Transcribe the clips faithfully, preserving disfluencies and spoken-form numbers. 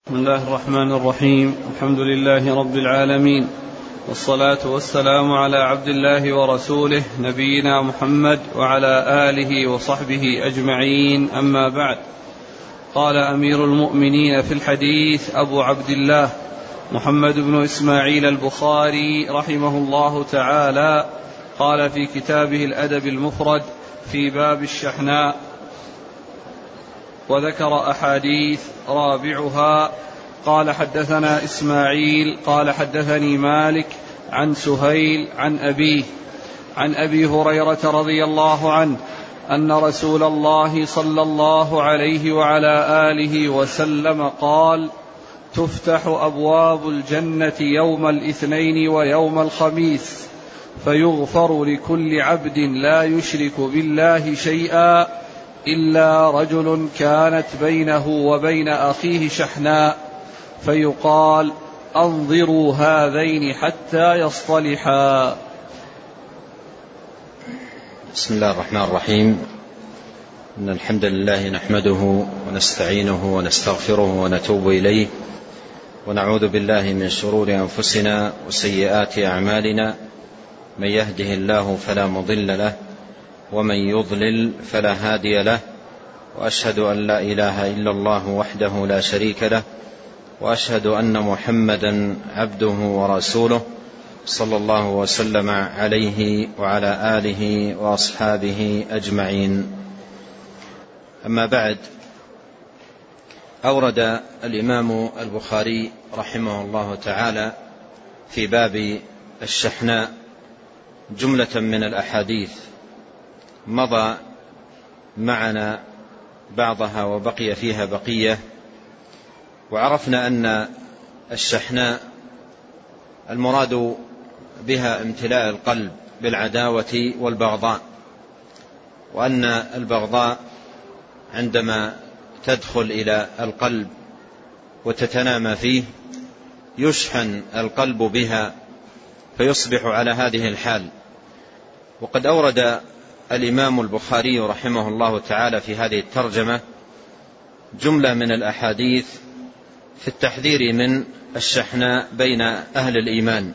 بسم الله الرحمن الرحيم. الحمد لله رب العالمين، والصلاة والسلام على عبد الله ورسوله نبينا محمد وعلى آله وصحبه أجمعين، أما بعد. قال أمير المؤمنين في الحديث أبو عبد الله محمد بن إسماعيل البخاري رحمه الله تعالى، قال في كتابه الأدب المفرد في باب الشحناء، وذكر أحاديث رابعها. قال حدثنا إسماعيل قال حدثني مالك عن سهيل عن أبيه عن أبي هريرة رضي الله عنه أن رسول الله صلى الله عليه وعلى آله وسلم قال: تفتح أبواب الجنة يوم الاثنين ويوم الخميس، فيغفر لكل عبد لا يشرك بالله شيئا إلا رجل كانت بينه وبين أخيه شحناء، فيقال: أنظروا هذين حتى يصطلحا. بسم الله الرحمن الرحيم. إن الحمد لله نحمده ونستعينه ونستغفره ونتوب إليه، ونعوذ بالله من شرور أنفسنا وسيئات أعمالنا، من يهده الله فلا مضل له، ومن يضلل فلا هادي له، وأشهد أن لا إله إلا الله وحده لا شريك له، وأشهد أن محمدا عبده ورسوله صلى الله وسلم عليه وعلى آله وأصحابه أجمعين. أما بعد، أورد الإمام البخاري رحمه الله تعالى في باب الشحناء جملة من الأحاديث مضى معنا بعضها وبقي فيها بقية، وعرفنا أن الشحناء المراد بها امتلاء القلب بالعداوة والبغضاء، وأن البغضاء عندما تدخل إلى القلب وتتنامى فيه يشحن القلب بها فيصبح على هذه الحال. وقد أورد الإمام البخاري رحمه الله تعالى في هذه الترجمة جملة من الأحاديث في التحذير من الشحناء بين أهل الإيمان.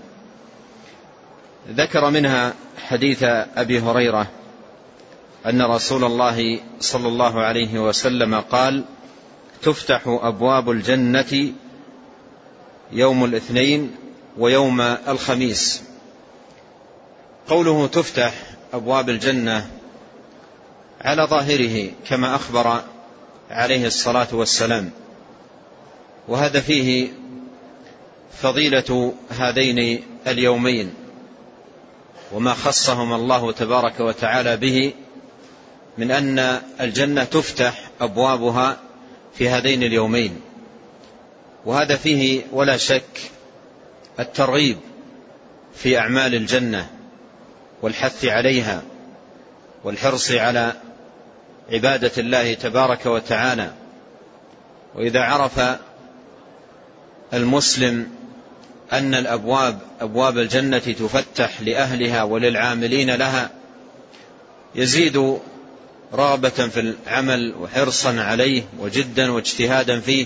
ذكر منها حديث أبي هريرة أن رسول الله صلى الله عليه وسلم قال: تفتح أبواب الجنة يوم الاثنين ويوم الخميس. قوله تفتح أبواب الجنة على ظاهره كما أخبر عليه الصلاة والسلام، وهذا فيه فضيلة هذين اليومين وما خصهم الله تبارك وتعالى به من أن الجنة تفتح أبوابها في هذين اليومين، وهذا فيه ولا شك الترغيب في أعمال الجنة والحث عليها والحرص على عبادة الله تبارك وتعالى. وإذا عرف المسلم أن الأبواب أبواب الجنة تفتح لأهلها وللعاملين لها يزيد رغبة في العمل وحرصا عليه وجدا واجتهادا فيه.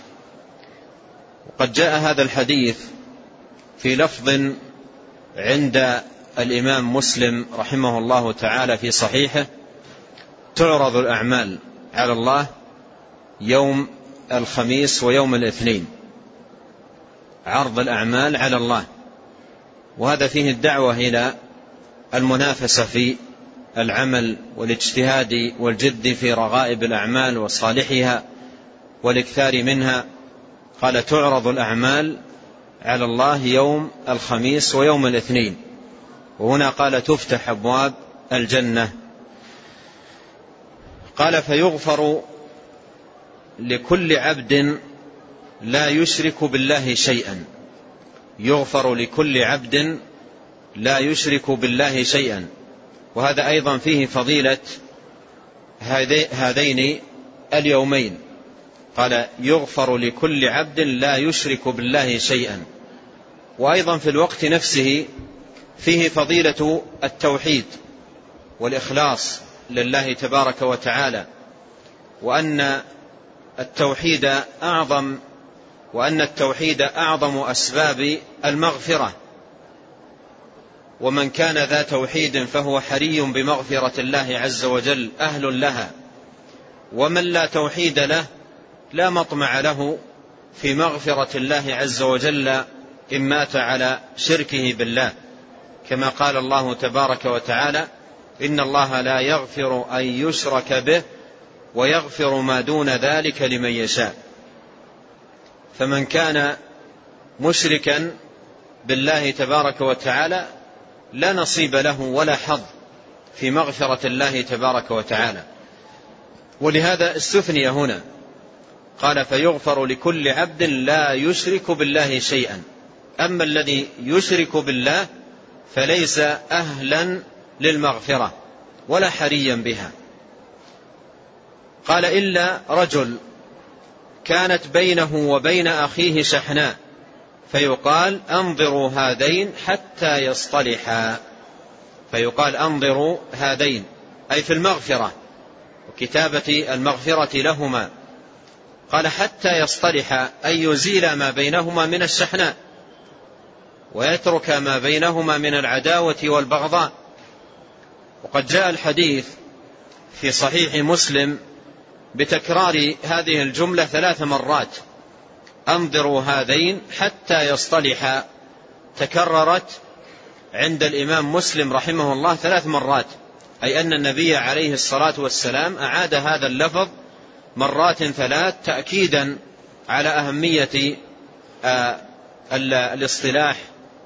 وقد جاء هذا الحديث في لفظ عند الإمام مسلم رحمه الله تعالى في صحيحه: تعرض الأعمال على الله يوم الخميس ويوم الاثنين. عرض الأعمال على الله، وهذا فيه الدعوة إلى المنافسة في العمل والاجتهاد والجد في رغائب الأعمال وصالحها والإكثار منها. قال: تعرض الأعمال على الله يوم الخميس ويوم الاثنين، وهنا قال: تفتح أبواب الجنة. قال: فيغفر لكل عبد لا يشرك بالله شيئا. يغفر لكل عبد لا يشرك بالله شيئا، وهذا أيضا فيه فضيلة هذين اليومين. قال: يغفر لكل عبد لا يشرك بالله شيئا، وأيضا في الوقت نفسه فيه فضيلة التوحيد والإخلاص لله تبارك وتعالى، وأن التوحيد أعظم وأن التوحيد أعظم أسباب المغفرة، ومن كان ذا توحيد فهو حري بمغفرة الله عز وجل أهل لها، ومن لا توحيد له لا مطمع له في مغفرة الله عز وجل إن مات على شركه بالله، كما قال الله تبارك وتعالى: إن الله لا يغفر أن يشرك به ويغفر ما دون ذلك لمن يشاء. فمن كان مشركا بالله تبارك وتعالى لا نصيب له ولا حظ في مغفرة الله تبارك وتعالى، ولهذا استثني هنا، قال: فيغفر لكل عبد لا يشرك بالله شيئا. أما الذي يشرك بالله فليس أهلا للمغفرة ولا حريا بها. قال: إلا رجل كانت بينه وبين أخيه شحناء، فيقال: أنظروا هذين حتى يصطلحا. فيقال: أنظروا هذين، أي في المغفرة وكتابة المغفرة لهما. قال: حتى يصطلحا، أي يزيل ما بينهما من الشحناء ويترك ما بينهما من العداوة والبغضاء. وقد جاء الحديث في صحيح مسلم بتكرار هذه الجملة ثلاث مرات: أنظروا هذين حتى يصطلحا، تكررت عند الإمام مسلم رحمه الله ثلاث مرات، أي أن النبي عليه الصلاة والسلام أعاد هذا اللفظ مرات ثلاث تأكيدا على أهمية الاصطلاح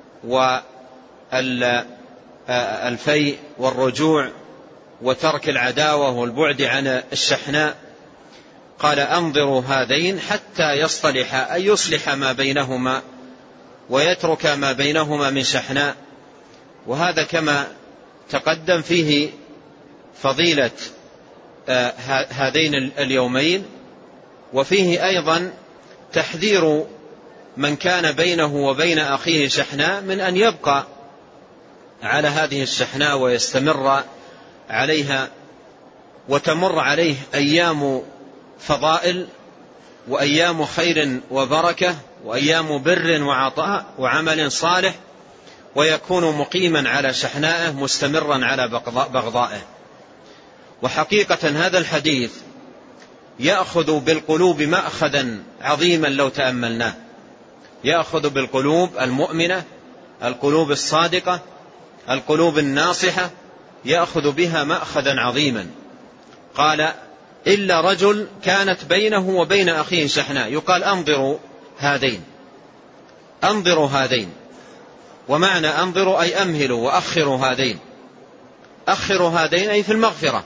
والفيء والرجوع وترك العداوة والبعد عن الشحناء. قال: أنظروا هذين حتى يصطلحا، أي يصلح ما بينهما ويترك ما بينهما من شحناء. وهذا كما تقدم فيه فضيلة هذين اليومين، وفيه أيضا تحذير من كان بينه وبين أخيه شحناء من أن يبقى على هذه الشحناء ويستمر عليها، وتمر عليه أيام فضائل وأيام خير وبركة وأيام بر وعطاء وعمل صالح، ويكون مقيما على شحنائه مستمرا على بغضائه. وحقيقة هذا الحديث يأخذ بالقلوب مأخذا عظيما لو تأملناه، يأخذ بالقلوب المؤمنة، القلوب الصادقة، القلوب الناصحة، يأخذ بها مأخذا عظيما. قال: إلا رجل كانت بينه وبين أخيه شحناء، يقال: أنظروا هذين، أنظروا هذين. ومعنى أنظروا أي أمهلوا وأخروا هذين، أخروا هذين أي في المغفرة،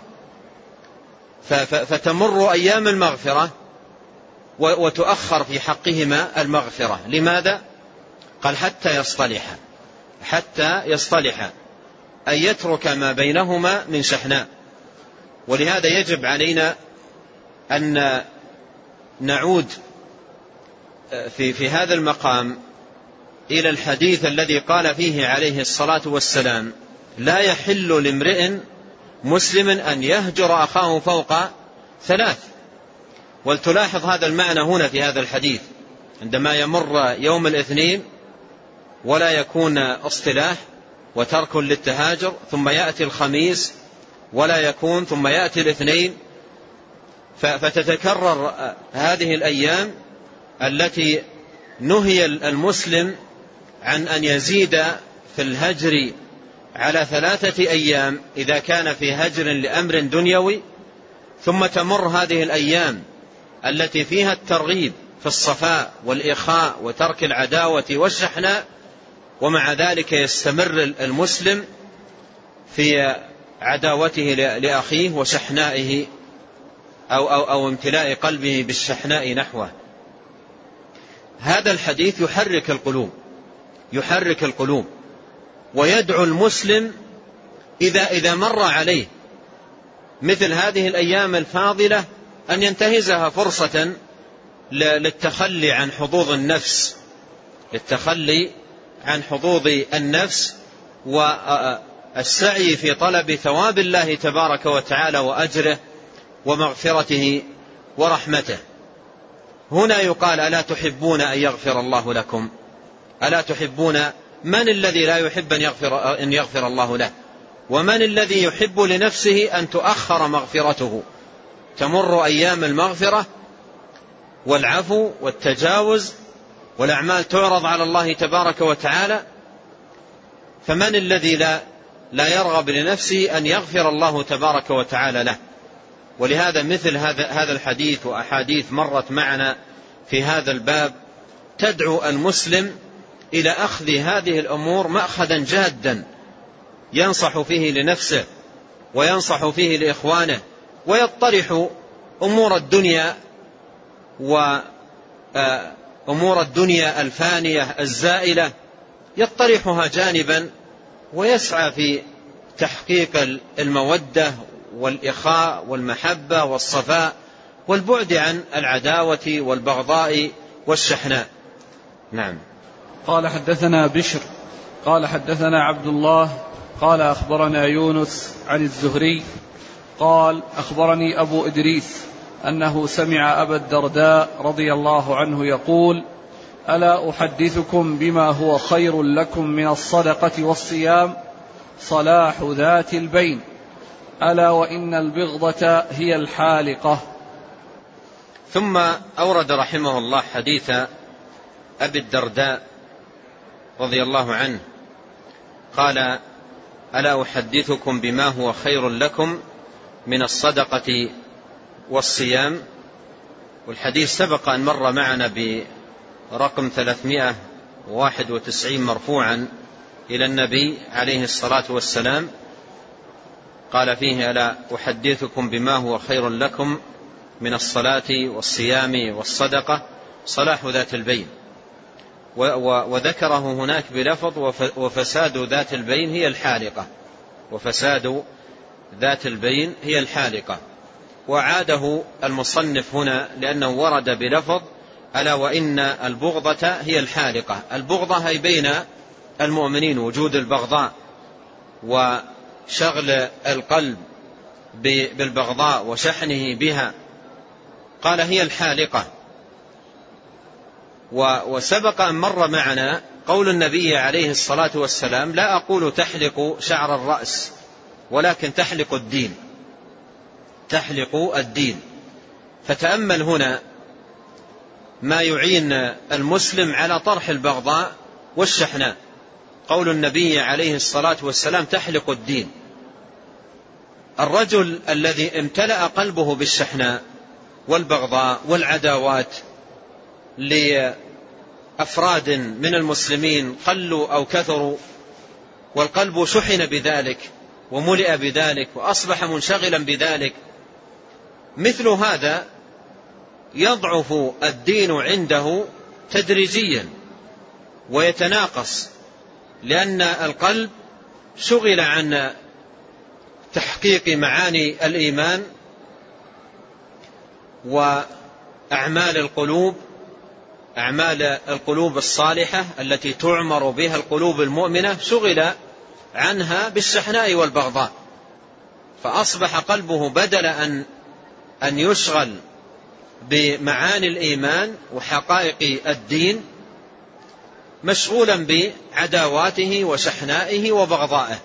فتمر أيام المغفرة وتؤخر في حقهما المغفرة. لماذا؟ قال: حتى يصطلحا، حتى يصطلحا أي يترك ما بينهما من شحناء. ولهذا يجب علينا أن نعود في, في هذا المقام إلى الحديث الذي قال فيه عليه الصلاة والسلام: لا يحل لامرئ مسلم أن يهجر أخاه فوق ثلاث. ولتلاحظ هذا المعنى هنا في هذا الحديث، عندما يمر يوم الاثنين ولا يكون اصطلاح وترك للتهاجر، ثم يأتي الخميس ولا يكون، ثم يأتي الاثنين، فتتكرر هذه الأيام التي نهي المسلم عن أن يزيد في الهجر على ثلاثة أيام إذا كان في هجر لأمر دنيوي، ثم تمر هذه الأيام التي فيها الترغيب في الصفاء والإخاء وترك العداوة والشحناء، ومع ذلك يستمر المسلم في عداوته لأخيه وشحنائه أو, أو, أو امتلاء قلبه بالشحناء نحوه. هذا الحديث يحرك القلوب، يحرك القلوب، ويدعو المسلم إذا, إذا مر عليه مثل هذه الأيام الفاضلة أن ينتهزها فرصة للتخلي عن حظوظ النفس، للتخلي عن حظوظ النفس والسعي في طلب ثواب الله تبارك وتعالى وأجره ومغفرته ورحمته. هنا يقال ألا تحبون أن يغفر الله لكم؟ ألا تحبون؟ من الذي لا يحب أن يغفر, أن يغفر الله له؟ ومن الذي يحب لنفسه أن تؤخر مغفرته؟ تمر أيام المغفرة والعفو والتجاوز والأعمال تعرض على الله تبارك وتعالى، فمن الذي لا, لا يرغب لنفسه أن يغفر الله تبارك وتعالى له؟ ولهذا مثل هذا, هذا الحديث وأحاديث مرت معنا في هذا الباب تدعو المسلم إلى أخذ هذه الأمور مأخذا جادا ينصح فيه لنفسه وينصح فيه لإخوانه، ويطرح أمور الدنيا وأمور الدنيا الفانية الزائلة يطرحها جانبا، ويسعى في تحقيق المودة والإخاء والمحبة والصفاء والبعد عن العداوة والبغضاء والشحناء. نعم. قال حدثنا بشر قال حدثنا عبد الله قال أخبرنا يونس عن الزهري قال أخبرني أبو إدريس أنه سمع أبا الدرداء رضي الله عنه يقول: ألا أحدثكم بما هو خير لكم من الصدقة والصيام؟ صلاح ذات البين، ألا وإن البغضة هي الحالقة. ثم أورد رحمه الله حديث أبي الدرداء رضي الله عنه قال: ألا أحدثكم بما هو خير لكم من الصدقة والصيام؟ والحديث سبق أن مر معنا برقم ثلاثمائة وواحد وتسعين مرفوعا إلى النبي عليه الصلاة والسلام، قال فيه: ألا أحدثكم بما هو خير لكم من الصلاة والصيام والصدقة؟ صلاح ذات البين. وذكره هناك بلفظ: وفساد ذات البين هي الحالقة. وفساد ذات البين هي الحالقة. وعاده المصنف هنا لأنه ورد بلفظ: ألا وإن البغضة هي الحالقة. البغضة هي بين المؤمنين، وجود البغضاء وشغل القلب بالبغضاء وشحنه بها، قال هي الحالقة. وسبق أن مر معنا قول النبي عليه الصلاة والسلام: لا أقول تحلق شعر الرأس ولكن تحلق الدين. تحلق الدين. فتأمل هنا ما يعين المسلم على طرح البغضاء والشحناء. قول النبي عليه الصلاة والسلام: تحلق الدين. الرجل الذي امتلأ قلبه بالشحناء والبغضاء والعداوات لأفراد من المسلمين قلوا أو كثروا، والقلب شحن بذلك وملئ بذلك وأصبح منشغلا بذلك، مثل هذا يضعف الدين عنده تدريجيا ويتناقص، لأن القلب شغل عن تحقيق معاني الإيمان وأعمال القلوب، أعمال القلوب الصالحة التي تعمر بها القلوب المؤمنة، شغل عنها بالشحناء والبغضاء، فأصبح قلبه بدل أن أن يشغل بمعاني الإيمان وحقائق الدين مشغولا بعداواته وشحنائه وبغضائه،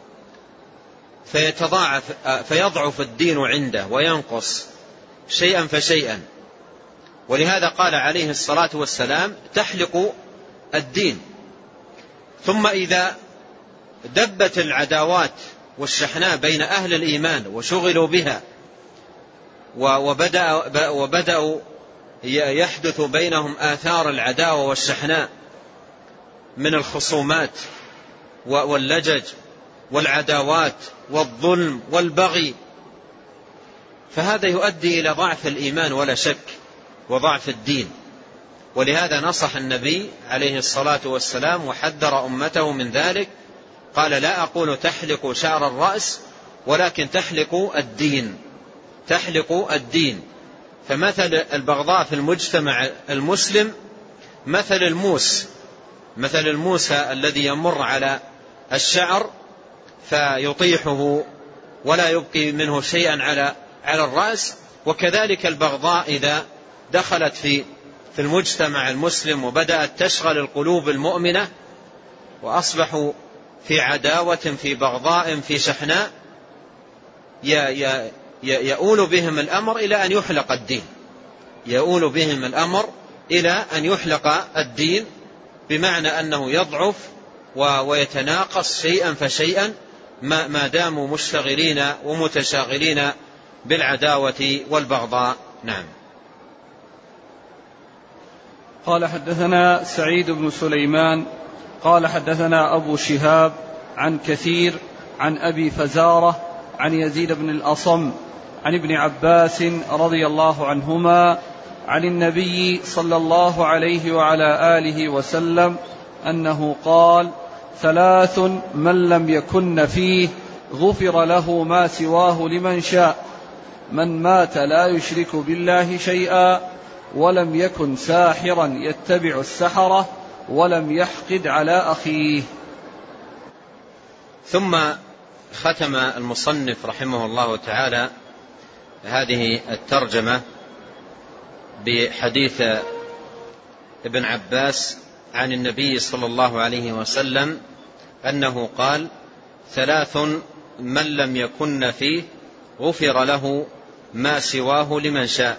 فيتضاعف فيضعف الدين عنده وينقص شيئا فشيئا. ولهذا قال عليه الصلاة والسلام: تحلق الدين. ثم إذا دبت العداوات والشحناء بين أهل الإيمان وشغلوا بها وبدأ وبدأوا يحدث بينهم آثار العداوة والشحناء من الخصومات واللجج والعداوات والظلم والبغي، فهذا يؤدي إلى ضعف الإيمان ولا شك، وضعف الدين. ولهذا نصح النبي عليه الصلاة والسلام وحذر أمته من ذلك، قال: لا أقول تحلق شعر الرأس ولكن تحلق الدين. تحلق الدين. فمثل البغضاء في المجتمع المسلم مثل الموس، مثل الموسى الذي يمر على الشعر فيطيحه ولا يبقي منه شيئا على على الرأس، وكذلك البغضاء إذا دخلت في في المجتمع المسلم وبدأت تشغل القلوب المؤمنة، وأصبحوا في عداوة في بغضاء في شحناء، يؤول بهم الأمر إلى أن يحلق الدين يؤول بهم الأمر إلى أن يحلق الدين بمعنى أنه يضعف ويتناقص شيئا فشيئا ما داموا مشتغلين ومتشاغلين بالعداوة والبغضاء. نعم. قال حدثنا سعيد بن سليمان قال حدثنا أبو شهاب عن كثير عن أبي فزارة عن يزيد بن الأصم عن ابن عباس رضي الله عنهما عن النبي صلى الله عليه وعلى آله وسلم أنه قال: ثلاث من لم يكن فيه غفر له ما سواه لمن شاء: من مات لا يشرك بالله شيئا، ولم يكن ساحرا يتبع السحرة، ولم يحقد على أخيه. ثم ختم المصنف رحمه الله تعالى هذه الترجمة بحديث ابن عباس عن النبي صلى الله عليه وسلم أنه قال: ثلاث من لم يكن فيه غفر له ما سواه لمن شاء.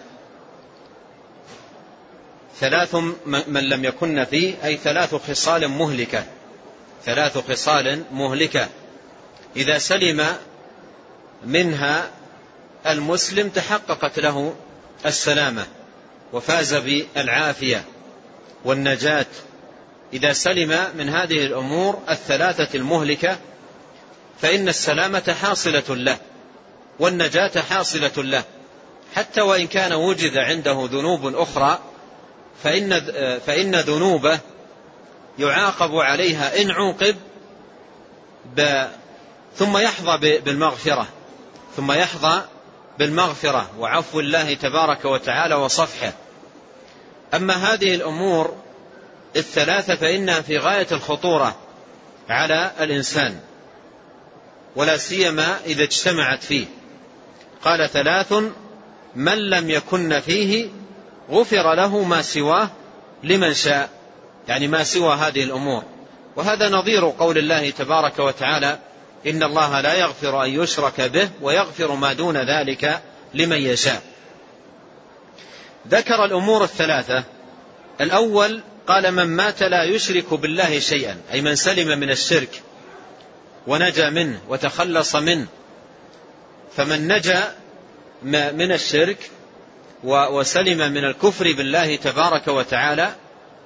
ثلاث من لم يكن فيه أي ثلاث خصال مهلكة ثلاث خصال مهلكة إذا سلم منها المسلم تحققت له السلامة وفاز بالعافية والنجاة. إذا سلم من هذه الأمور الثلاثة المهلكة فإن السلامة حاصلة له والنجاة حاصلة له، حتى وإن كان وجد عنده ذنوب أخرى فإن, فإن ذنوبه يعاقب عليها إن عوقب ب ثم يحظى بالمغفرة ثم يحظى بالمغفرة وعفو الله تبارك وتعالى وصفحه. أما هذه الأمور الثلاثة فإنها في غاية الخطورة على الإنسان، ولا سيما إذا اجتمعت فيه. قال: ثلاث من لم يكن فيه غفر له ما سواه لمن شاء، يعني ما سوى هذه الأمور. وهذا نظير قول الله تبارك وتعالى: إن الله لا يغفر أن يشرك به ويغفر ما دون ذلك لمن يشاء. ذكر الأمور الثلاثة. الأول قال: من مات لا يشرك بالله شيئا، أي من سلم من الشرك ونجا منه وتخلص منه. فمن نجا من الشرك وسلم من الكفر بالله تبارك وتعالى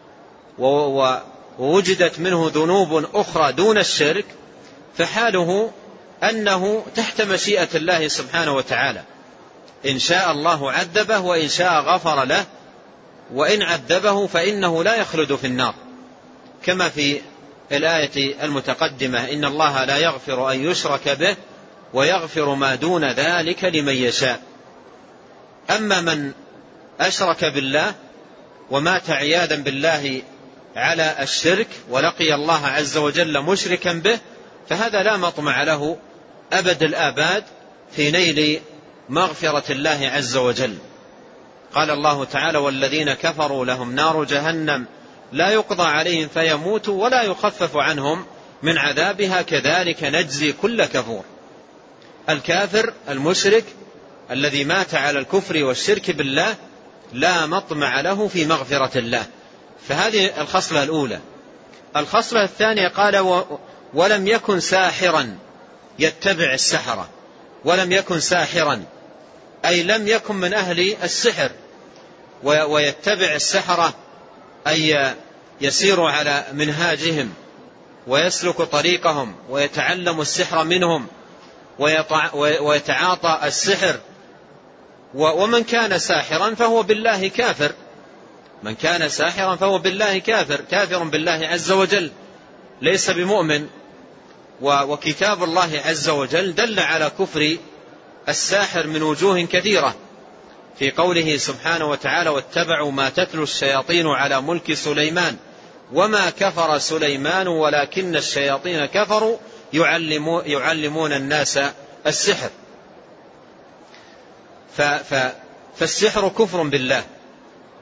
ووجدت منه ذنوب أخرى دون الشرك فحاله أنه تحت مشيئة الله سبحانه وتعالى، إن شاء الله عذبه وإن شاء غفر له، وإن عذبه فإنه لا يخلد في النار، كما في الآية المتقدمة: إن الله لا يغفر أن يشرك به ويغفر ما دون ذلك لمن يشاء. أما من أشرك بالله ومات عياذا بالله على الشرك ولقي الله عز وجل مشركا به فهذا لا مطمع له أبد الآباد في نيل مغفرة الله عز وجل. قال الله تعالى: والذين كفروا لهم نار جهنم لا يقضى عليهم فيموتوا ولا يخفف عنهم من عذابها كذلك نجزي كل كفور. الكافر المشرك الذي مات على الكفر والشرك بالله لا مطمع له في مغفرة الله. فهذه الخصلة الأولى. الخصلة الثانية قال: ولم يكن ساحرا يتبع السحرة. ولم يكن ساحرا أي لم يكن من أهل السحر ويتبع السحرة، أي يسير على منهاجهم ويسلك طريقهم ويتعلم السحر منهم ويتعاطى السحر. ومن كان ساحرا فهو بالله كافر من كان ساحرا فهو بالله كافر كافر بالله عز وجل، ليس بمؤمن. وكتاب الله عز وجل دل على كفر الساحر من وجوه كثيرة، في قوله سبحانه وتعالى: واتبعوا ما تتلو الشياطين على ملك سليمان وما كفر سليمان ولكن الشياطين كفروا يعلمون, يعلمون الناس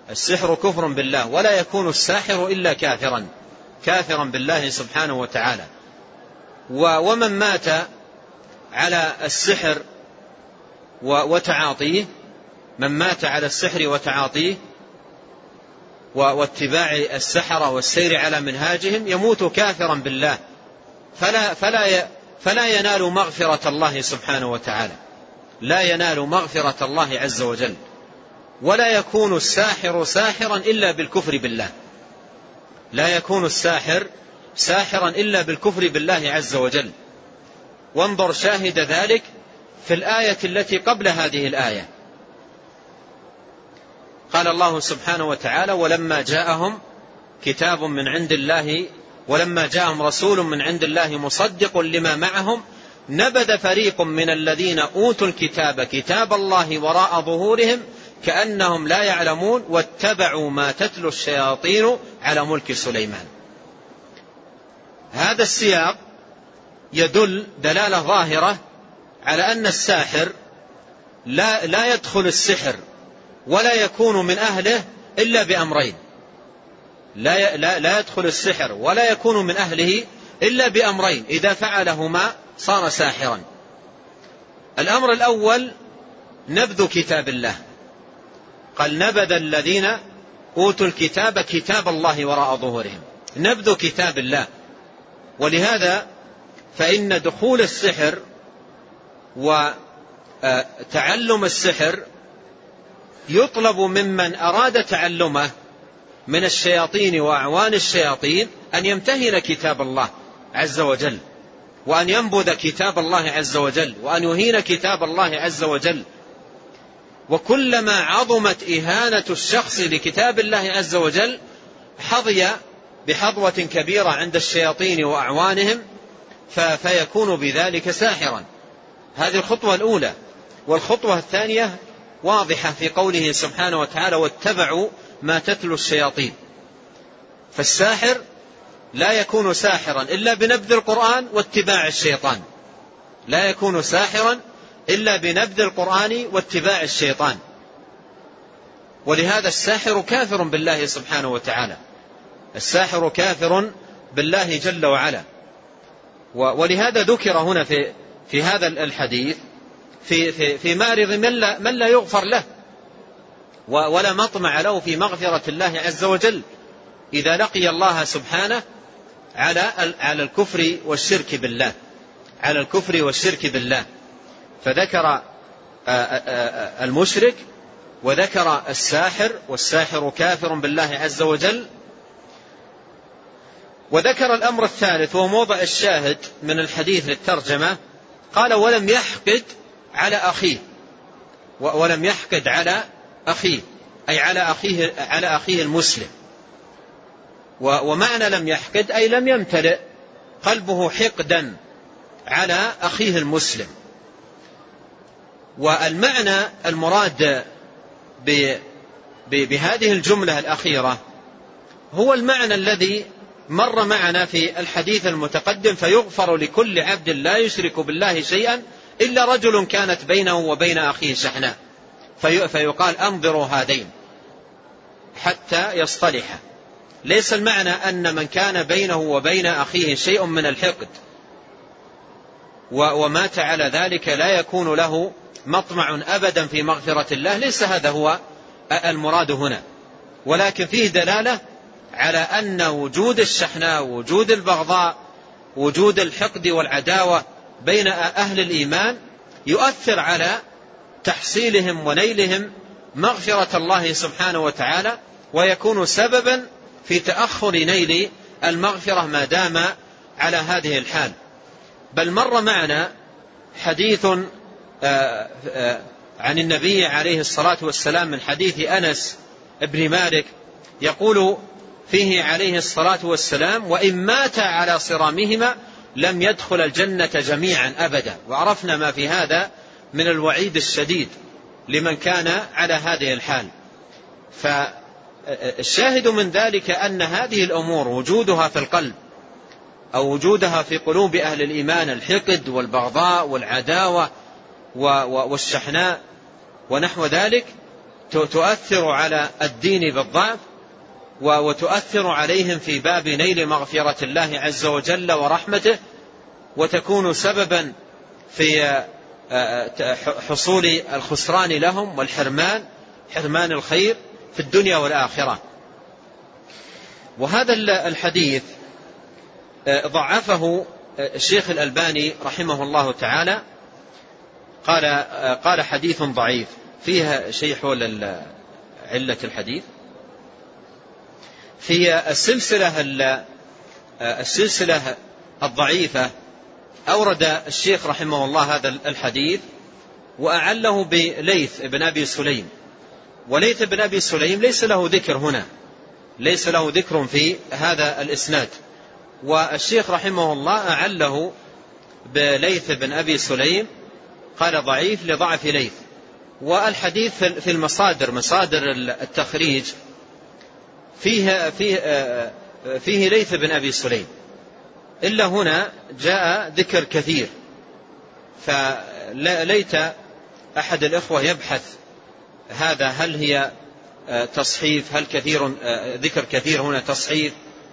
السحر كفر بالله، ولا يكون الساحر إلا كافرا كافرا بالله سبحانه وتعالى. ومن مات على السحر وتعاطيه، من مات على السحر وتعاطيه واتباع السحرة والسير على منهاجهم يموت كافرا بالله، فلا, فلا, فلا ينال مغفرة الله سبحانه وتعالى، لا ينال مغفرة الله عز وجل. ولا يكون الساحر ساحرا إلا بالكفر بالله، لا يكون الساحر ساحرا إلا بالكفر بالله عز وجل. وانظر شاهد ذلك في الآية التي قبل هذه الآية، قال الله سبحانه وتعالى: ولما جاءهم كتاب من عند الله ولما جاءهم رسول من عند الله مصدق لما معهم نبذ فريق من الذين أوتوا الكتاب كتاب الله وراء ظهورهم كأنهم لا يعلمون واتبعوا ما تتلو الشياطين على ملك سليمان. هذا السياق يدل دلالة ظاهرة على أن الساحر لا, لا يدخل السحر ولا يكون من أهله إلا بأمرين، لا, لا, لا يدخل السحر ولا يكون من أهله إلا بأمرين، إذا فعلهما صار ساحرا. الأمر الأول نبذ كتاب الله، قال: نبذ الذين أوتوا الكتاب كتاب الله وراء ظهورهم، نبذ كتاب الله. ولهذا فإن دخول السحر وتعلم السحر يطلب ممن أراد تعلمه من الشياطين وأعوان الشياطين أن يمتهن كتاب الله عز وجل، وأن ينبذ كتاب الله عز وجل، وأن يهين كتاب الله عز وجل. وكلما عظمت إهانة الشخص لكتاب الله عز وجل حظي بحظوة كبيرة عند الشياطين وأعوانهم فيكون بذلك ساحرا. هذه الخطوة الأولى. والخطوة الثانية واضحة في قوله سبحانه وتعالى: واتبعوا ما تتلو الشياطين. فالساحر لا يكون ساحرا إلا بنبذ القرآن واتباع الشيطان، لا يكون ساحرا إلا بنبذ القرآن واتباع الشيطان. ولهذا الساحر كافر بالله سبحانه وتعالى، الساحر كافر بالله جل وعلا. ولهذا ذكر هنا في في هذا الحديث في في في مارض من لا, من لا يغفر له ولا مطمع له في مغفرة الله عز وجل إذا لقي الله سبحانه على على الكفر والشرك بالله، على الكفر والشرك بالله. فذكر المشرك وذكر الساحر، والساحر كافر بالله عز وجل. وذكر الأمر الثالث وهو موضع الشاهد من الحديث للترجمة، قال: ولم يحقد على أخيه، ولم يحقد على أخيه أي على أخيه على أخيه المسلم. ومعنى لم يحقد أي لم يمتلئ قلبه حقدا على أخيه المسلم. والمعنى المراد بهذه الجملة الأخيرة هو المعنى الذي مر معنا في الحديث المتقدم: فيغفر لكل عبد لا يشرك بالله شيئا إلا رجل كانت بينه وبين أخيه شحناء، فيقال: أنظروا هذين حتى يصطلحا. ليس المعنى أن من كان بينه وبين أخيه شيء من الحقد ومات على ذلك لا يكون له مطمع أبدا في مغفرة الله، ليس هذا هو المراد هنا، ولكن فيه دلالة على أن وجود الشحناء، وجود البغضاء، وجود الحقد والعداوة بين أهل الإيمان يؤثر على تحصيلهم ونيلهم مغفرة الله سبحانه وتعالى، ويكون سببا في تأخر نيل المغفرة ما دام على هذه الحال. بل مر معنا حديث عن النبي عليه الصلاة والسلام من حديث أنس بن مالك يقول فيه عليه الصلاة والسلام: وإن مات على صرامهما لم يدخل الجنة جميعا أبدا. وعرفنا ما في هذا من الوعيد الشديد لمن كان على هذه الحال. فالشاهد من ذلك أن هذه الأمور وجودها في القلب أو وجودها في قلوب أهل الإيمان، الحقد والبغضاء والعداوة والشحناء ونحو ذلك، تؤثر على الدين بالضعف، وتؤثر عليهم في باب نيل مغفرة الله عز وجل ورحمته، وتكون سببا في حصول الخسران لهم والحرمان، حرمان الخير في الدنيا والآخرة. وهذا الحديث ضعفه الشيخ الألباني رحمه الله تعالى، قال قال حديث ضعيف. فيها شيء حول علة الحديث. في السلسلة السلسلة الضعيفة أورد الشيخ رحمه الله هذا الحديث وأعله بليث بن أبي سليم، وليث بن أبي سليم ليس له ذكر هنا، ليس له ذكر في هذا الإسناد، والشيخ رحمه الله أعله بليث بن أبي سليم، قال ضعيف لضعف ليث. والحديث في المصادر، مصادر التخريج، فيه فيه فيه ليث بن أبي سليم، إلا هنا جاء ذكر كثير، فليت أحد الإخوة يبحث هذا، هل هي تصحيف، هل كثير ذكر كثير هنا تصحيف،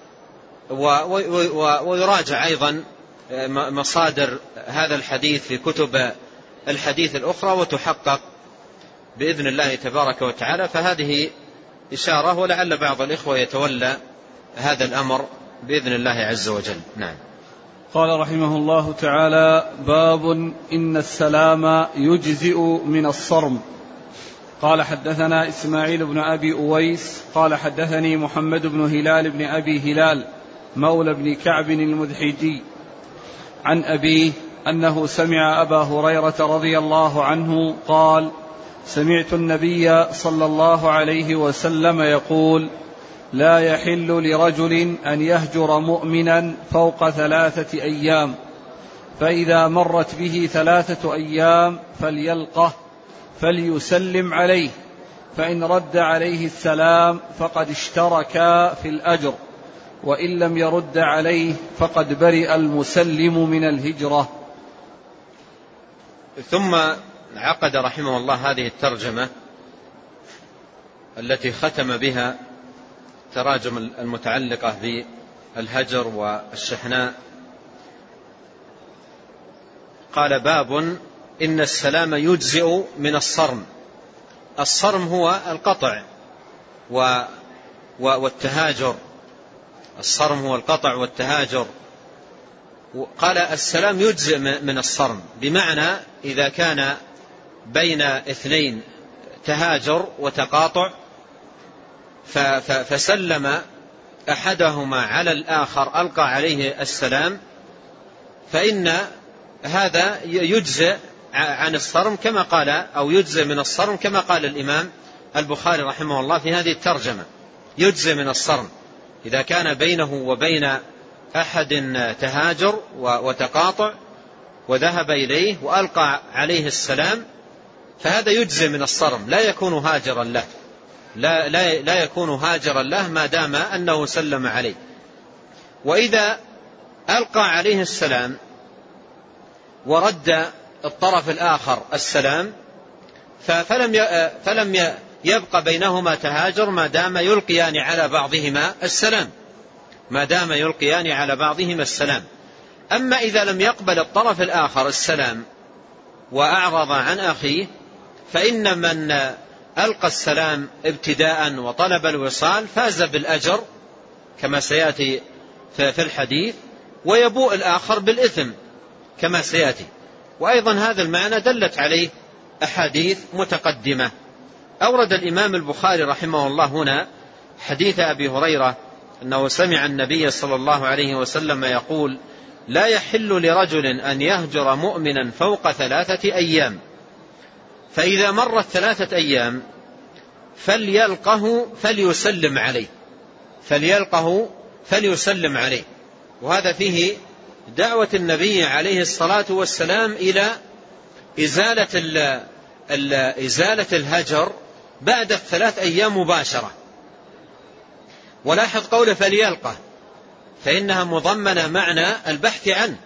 ويراجع أيضا مصادر هذا الحديث في كتب الحديث الأخرى وتحقق بإذن الله تبارك وتعالى. فهذه إشارة، ولعل بعض الإخوة يتولى هذا الأمر بإذن الله عز وجل. نعم. قال رحمه الله تعالى: باب إن السلام يجزئ من الصرم. قال حدثنا إسماعيل بن أبي أويس قال حدثني محمد بن هلال بن أبي هلال مولى بن كعب المذحجي عن أبيه أنه سمع أبا هريرة رضي الله عنه قال: سمعت النبي صلى الله عليه وسلم يقول: لا يحل لرجل أن يهجر مؤمنا فوق ثلاثة أيام، فإذا مرت به ثلاثة أيام فليلقه فليسلم عليه، فإن رد عليه السلام فقد اشتركا في الأجر، وإن لم يرد عليه فقد برئ المسلم من الهجرة. ثم عقد رحمه الله هذه الترجمة التي ختم بها تراجم المتعلقة بالهجر والشحناء. قال: باب إن السلام يجزئ من الصرم. الصرم هو القطع والتهاجر، الصرم هو القطع والتهاجر. قال: السلام يجزئ من الصرم، بمعنى إذا كان بين اثنين تهاجر وتقاطع فسلم أحدهما على الآخر ألقى عليه السلام، فإن هذا يجزئ عن الصرم كما قال، أو يجزئ من الصرم كما قال الإمام البخاري رحمه الله في هذه الترجمة. يجزئ من الصرم إذا كان بينه وبين أحد تهاجر وتقاطع وذهب إليه وألقى عليه السلام، فهذا يجزئ من الصرم، لا يكون هاجرا له، لا, لا, لا يكون هاجرا له ما دام أنه سلم عليه. وإذا ألقى عليه السلام ورد الطرف الآخر السلام فلم فلم يبقى بينهما تهاجر ما دام يلقيان على بعضهما السلام، ما دام يلقيان على بعضهما السلام. أما إذا لم يقبل الطرف الآخر السلام وأعرض عن أخيه، فإن من ألقى السلام ابتداء وطلب الوصال فاز بالأجر كما سيأتي في الحديث، ويبوء الآخر بالإثم كما سيأتي. وأيضا هذا المعنى دلت عليه أحاديث متقدمة. أورد الإمام البخاري رحمه الله هنا حديث أبي هريرة أنه سمع النبي صلى الله عليه وسلم يقول: لا يحل لرجل أن يهجر مؤمنا فوق ثلاثة أيام، فإذا مرت ثلاثة أيام فليلقه فليسلم عليه، فليلقه فليسلم عليه. وهذا فيه دعوة النبي عليه الصلاة والسلام إلى إزالة ال ال إزالة الهجر بعد الثلاث أيام مباشرة. ولاحظ قوله فليلقه، فإنها مضمنة معنى البحث عنه.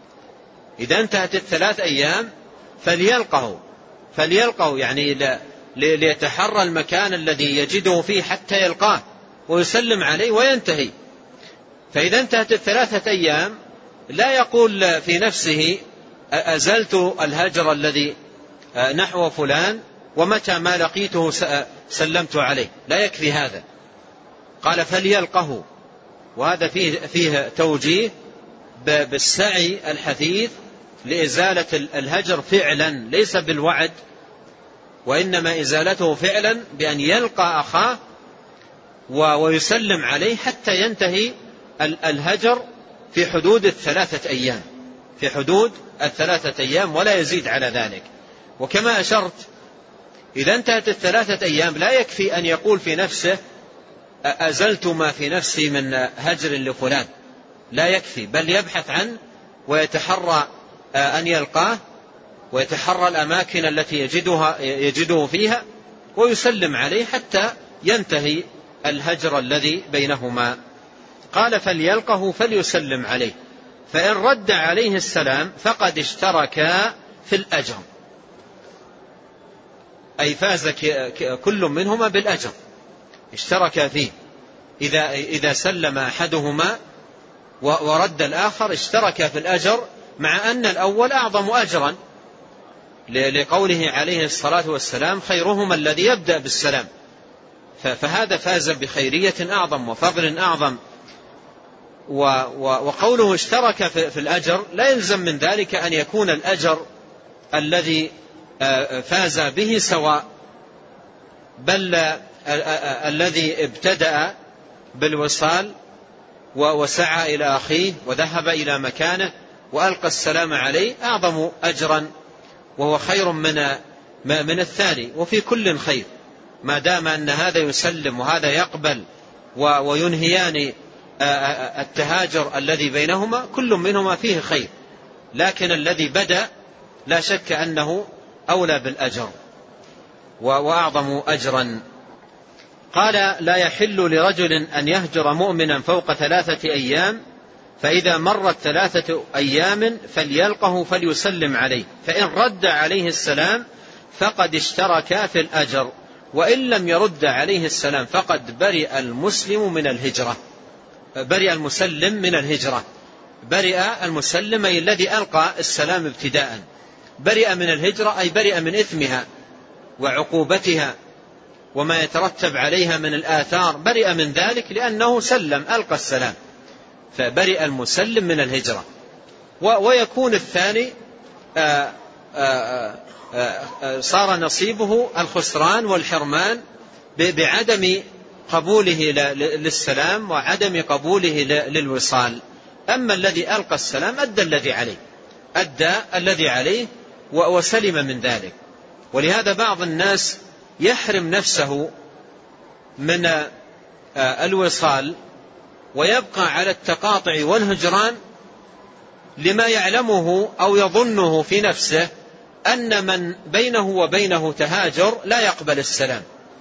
إذا انتهت الثلاث أيام فليلقه، فليلقه يعني ليتحرى المكان الذي يجده فيه حتى يلقاه ويسلم عليه وينتهي. فإذا انتهت الثلاثة أيام لا يقول في نفسه أزلت الهجر الذي نحو فلان ومتى ما لقيته سلمت عليه، لا يكفي هذا. قال فليلقه، وهذا فيه, فيه توجيه بالسعي الحثيث لإزالة الهجر فعلا ليس بالوعد، وإنما إزالته فعلا بأن يلقى أخاه ويسلم عليه حتى ينتهي الهجر في حدود الثلاثة أيام، في حدود الثلاثة أيام ولا يزيد على ذلك. وكما أشرت إذا انتهت الثلاثة أيام لا يكفي أن يقول في نفسه أزلت ما في نفسي من هجر لفلان، لا يكفي، بل يبحث عنه ويتحرى أن يلقاه ويتحرى الأماكن التي يجدها يجده فيها ويسلم عليه حتى ينتهي الهجر الذي بينهما. قال فليلقه فليسلم عليه، فإن رد عليه السلام فقد اشتركا في الأجر، أي فاز كل منهما بالأجر، اشتركا فيه. إذا, إذا سلم أحدهما ورد الآخر اشتركا في الأجر، مع أن الأول أعظم أجرا لقوله عليه الصلاة والسلام خيرهما الذي يبدأ بالسلام، فهذا فاز بخيرية أعظم وفضل أعظم. وقوله اشترك في الأجر لا يلزم من ذلك أن يكون الأجر الذي فاز به سواء، بل الذي ابتدأ بالوصال وسعى إلى أخيه وذهب إلى مكانه وألقى السلام عليه أعظم أجرا وهو خير من من الثاني، وفي كل خير ما دام أن هذا يسلم وهذا يقبل وينهيان التهاجر الذي بينهما، كل منهما فيه خير، لكن الذي بدأ لا شك أنه أولى بالأجر وأعظم أجرا. قال لا يحل لرجل أن يهجر مؤمنا فوق ثلاثة أيام، فإذا مرت ثلاثة أيام فليلقه فليسلم عليه، فإن رد عليه السلام فقد اشترك في الأجر، وإن لم يرد عليه السلام فقد برئ المسلم من الهجرة، برئ المسلم من الهجرة. برئ المسلم أي الذي ألقى السلام ابتداء، برئ من الهجرة أي برئ من إثمها وعقوبتها وما يترتب عليها من الآثار، برئ من ذلك لأنه سلم ألقى السلام، فبرئ المسلم من الهجرة. ويكون الثاني آآ آآ آآ صار نصيبه الخسران والحرمان بعدم قبوله للسلام وعدم قبوله للوصال. أما الذي ألقى السلام أدى الذي عليه، أدى الذي عليه وسلم من ذلك. ولهذا بعض الناس يحرم نفسه من الوصال ويبقى على التقاطع والهجران لما يعلمه أو يظنه في نفسه أن من بينه وبينه تهاجر لا يقبل السلام،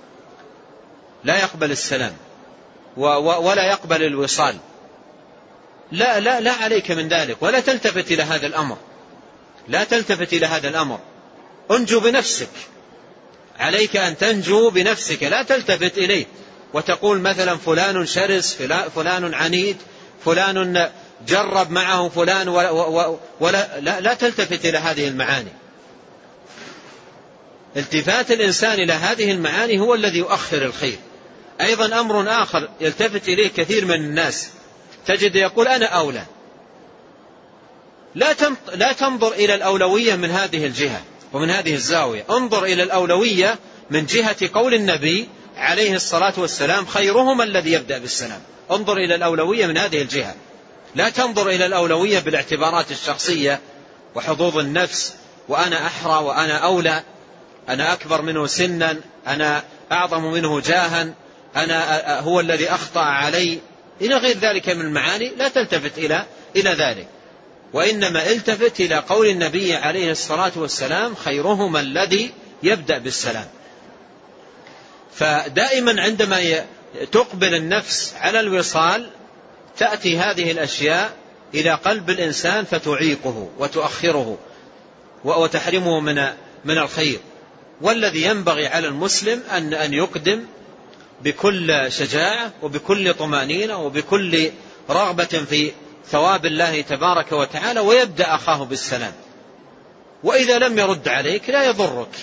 لا يقبل السلام ولا يقبل الوصال. لا لا لا عليك من ذلك، ولا تلتفت إلى هذا الأمر، لا تلتفت إلى هذا الأمر. انجو بنفسك، عليك أن تنجو بنفسك، لا تلتفت إليه وتقول مثلا فلان شرس، فلان عنيد، فلان جرب معه فلان، ولا لا, لا تلتفت إلى هذه المعاني. التفات الإنسان إلى هذه المعاني هو الذي يؤخر الخير. أيضا أمر آخر يلتفت إليه كثير من الناس، تجد يقول أنا أولى. لا تنظر إلى الأولوية من هذه الجهة ومن هذه الزاوية، انظر إلى الأولوية من جهة قول النبي عليه الصلاة والسلام خيرهما الذي يبدأ بالسلام. انظر إلى الأولوية من هذه الجهة، لا تنظر إلى الأولوية بالاعتبارات الشخصية وحظوظ النفس، وأنا أحرى وأنا أولى، أنا أكبر منه سنا، أنا أعظم منه جاها، أنا هو الذي أخطأ علي، إلى غير ذلك من المعاني. لا تلتفت إلى إلى ذلك، وإنما التفت إلى قول النبي عليه الصلاة والسلام خيرهما الذي يبدأ بالسلام. فدائما عندما تقبل النفس على الوصال تأتي هذه الأشياء إلى قلب الإنسان فتعيقه وتؤخره وتحرمه من من الخير. والذي ينبغي على المسلم أن أن يقدم بكل شجاعة وبكل طمأنينة وبكل رغبة في ثواب الله تبارك وتعالى، ويبدأ أخاه بالسلام، وإذا لم يرد عليك لا يضرك.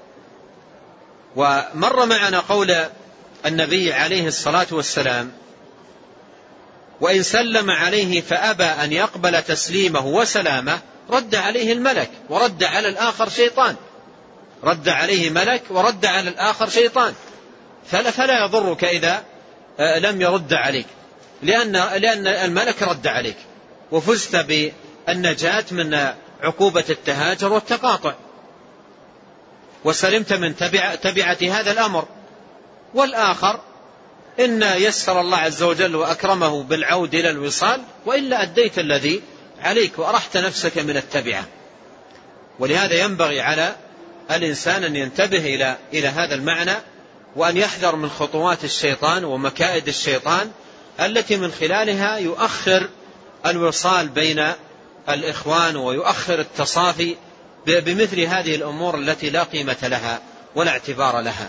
ومر معنا قول النبي عليه الصلاة والسلام: وإن سلم عليه فأبى أن يقبل تسليمه وسلامه رد عليه الملك ورد على الآخر شيطان، رد عليه ملك ورد على الآخر شيطان، فلا, فلا يضرك إذا لم يرد عليك، لأن, لأن الملك رد عليك وفزت بالنجاة من عقوبة التهاجر والتقاطع، وسلمت من تبع تبعة هذا الأمر. والآخر إن يسر الله عز وجل وأكرمه بالعود إلى الوصال، وإلا أديت الذي عليك وأرحت نفسك من التبعة. ولهذا ينبغي على الإنسان أن ينتبه إلى إلى هذا المعنى، وأن يحذر من خطوات الشيطان ومكائد الشيطان التي من خلالها يؤخر الوصال بين الإخوان ويؤخر التصافي بمثل هذه الأمور التي لا قيمة لها ولا اعتبار لها.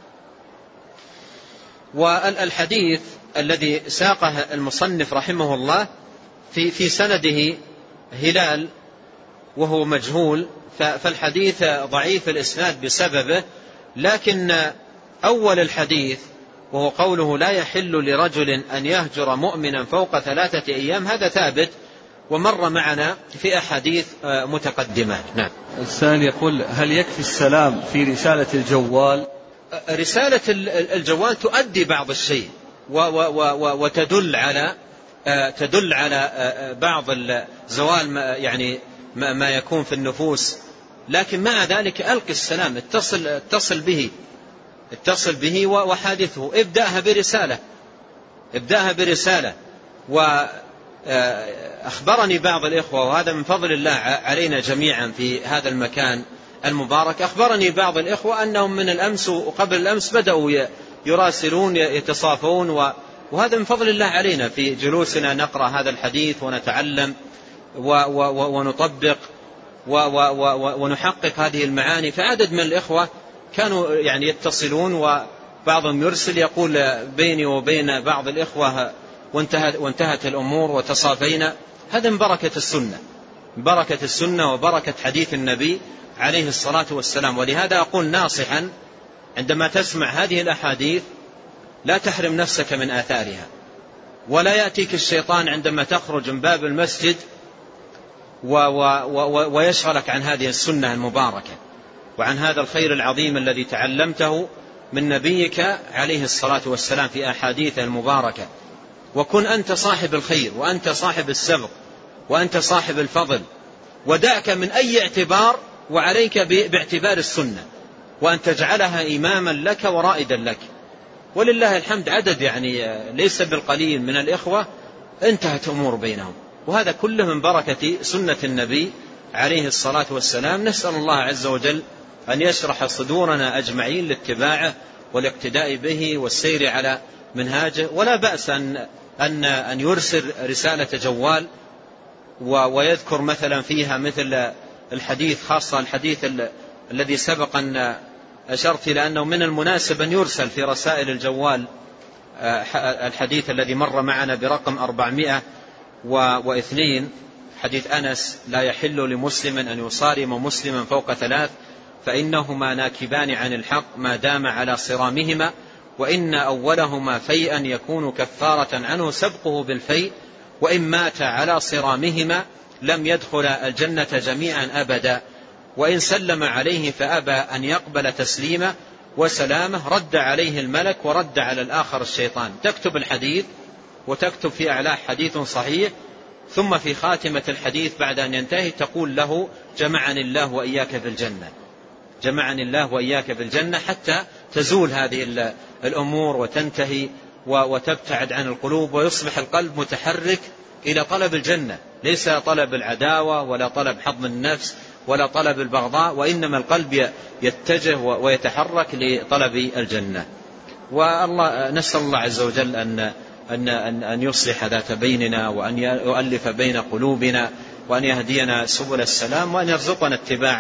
والحديث الذي ساقه المصنف رحمه الله في في سنده هلال وهو مجهول، فالحديث ضعيف الإسناد بسببه، لكن أول الحديث وهو قوله لا يحل لرجل أن يهجر مؤمنا فوق ثلاثة أيام هذا ثابت ومر معنا في أحاديث متقدمة. نعم. الثاني يقول: هل يكفي السلام في رسالة الجوال؟ رسالة الجوال تؤدي بعض الشيء وتدل على تدل على بعض الزوال يعني ما يكون في النفوس، لكن مع ذلك ألقي السلام، اتصل اتصل به اتصل به وحادثه، ابدأها برسالة ابدأها برسالة. وأخبرني بعض الإخوة، وهذا من فضل الله علينا جميعا في هذا المكان المبارك، أخبرني بعض الإخوة أنهم من الأمس وقبل الأمس بدأوا يراسلون يتصافون، وهذا من فضل الله علينا في جلوسنا نقرأ هذا الحديث ونتعلم ونطبق ونحقق هذه المعاني. فعدد من الإخوة كانوا يعني يتصلون، وبعضهم يرسل يقول بيني وبين بعض الإخوة وانتهت, وانتهت الأمور وتصافينا. هذا من بركة السنة، بركة السنة وبركة حديث النبي عليه الصلاة والسلام. ولهذا أقول ناصحا عندما تسمع هذه الأحاديث لا تحرم نفسك من آثارها، ولا يأتيك الشيطان عندما تخرج من باب المسجد ويشغلك عن هذه السنة المباركة وعن هذا الخير العظيم الذي تعلمته من نبيك عليه الصلاة والسلام في أحاديثه المباركة. وكن أنت صاحب الخير، وأنت صاحب السبق، وأنت صاحب الفضل، ودعك من أي اعتبار، وعليك باعتبار السنة، وأن تجعلها إماما لك ورائدا لك. ولله الحمد عدد يعني ليس بالقليل من الإخوة انتهت أمور بينهم، وهذا كله من بركة سنة النبي عليه الصلاة والسلام. نسأل الله عز وجل أن يشرح صدورنا أجمعين لاتباعه والاقتداء به والسير على منهاجه. ولا بأس أن, أن, أن يرسل رسالة جوال ويذكر مثلا فيها مثل الحديث، خاصة الحديث الذي سبق أن أشرت إلى أنه من المناسب أن يرسل في رسائل الجوال الحديث الذي مر معنا برقم أربعمائة واثنين، حديث أنس: لا يحل لمسلم أن يصارم مسلما فوق ثلاث فإنهما ناكبان عن الحق ما دام على صرامهما، وإن أولهما فيئا يكون كفارة عنه سبقه بالفيء، وإن مات على صرامهما لم يدخل الجنة جميعا أبدا، وإن سلم عليه فأبى أن يقبل تسليمه وسلامه رد عليه الملك ورد على الآخر الشيطان. تكتب الحديث وتكتب في أعلاه حديث صحيح، ثم في خاتمة الحديث بعد أن ينتهي تقول له: جمعني الله وإياك في الجنة، جمعني الله وإياك في الجنة، حتى تزول هذه الأمور وتنتهي وتبتعد عن القلوب، ويصبح القلب متحرك إلى طلب الجنة، ليس طلب العداوة ولا طلب حظ النفس ولا طلب البغضاء، وإنما القلب يتجه ويتحرك لطلب الجنة. والله نسأل الله عز وجل أن أن أن يصلح ذات بيننا، وأن يؤلف بين قلوبنا، وأن يهدينا سبل السلام، وأن يرزقنا اتباع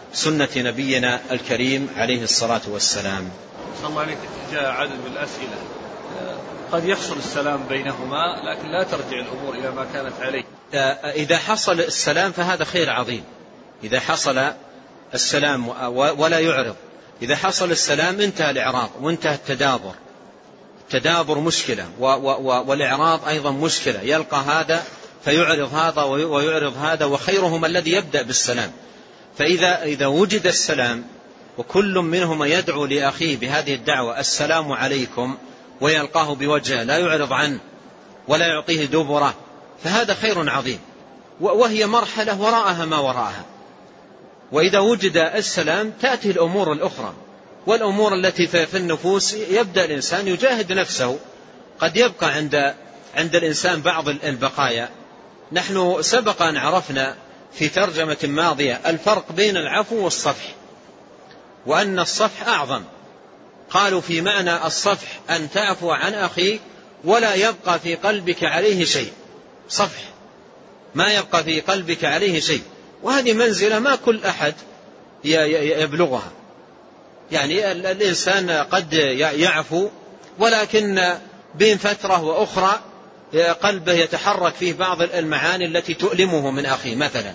سنة نبينا الكريم عليه الصلاة والسلام. صلى الله عليك. جاء عدد من الأسئلة قد يحصل السلام بينهما لكن لا ترجع الأمور إلى ما كانت عليه. إذا حصل السلام فهذا خير عظيم، إذا حصل السلام ولا يعرض. إذا حصل السلام انتهى الإعراض وانتهى التدابر. التدابر مشكلة والإعراض أيضا مشكلة، يلقى هذا فيعرض هذا ويعرض هذا، وخيرهما الذي يبدأ بالسلام. فإذا إذا وجد السلام وكل منهما يدعو لأخيه بهذه الدعوة السلام عليكم ويلقاه بوجهه لا يعرض عنه ولا يعطيه دبره، فهذا خير عظيم، وهي مرحلة وراءها ما وراءها. وإذا وجد السلام تأتي الأمور الأخرى، والأمور التي في النفوس يبدأ الإنسان يجاهد نفسه. قد يبقى عند عند الإنسان بعض البقايا. نحن سبق أن عرفنا في ترجمة ماضية الفرق بين العفو والصفح، وأن الصفح أعظم. قالوا في معنى الصفح أن تعفو عن أخيك ولا يبقى في قلبك عليه شيء، صفح ما يبقى في قلبك عليه شيء، وهذه منزلة ما كل أحد يبلغها. يعني الإنسان قد يعفو ولكن بين فترة وأخرى قلبه يتحرك فيه بعض المعاني التي تؤلمه من أخيه مثلا.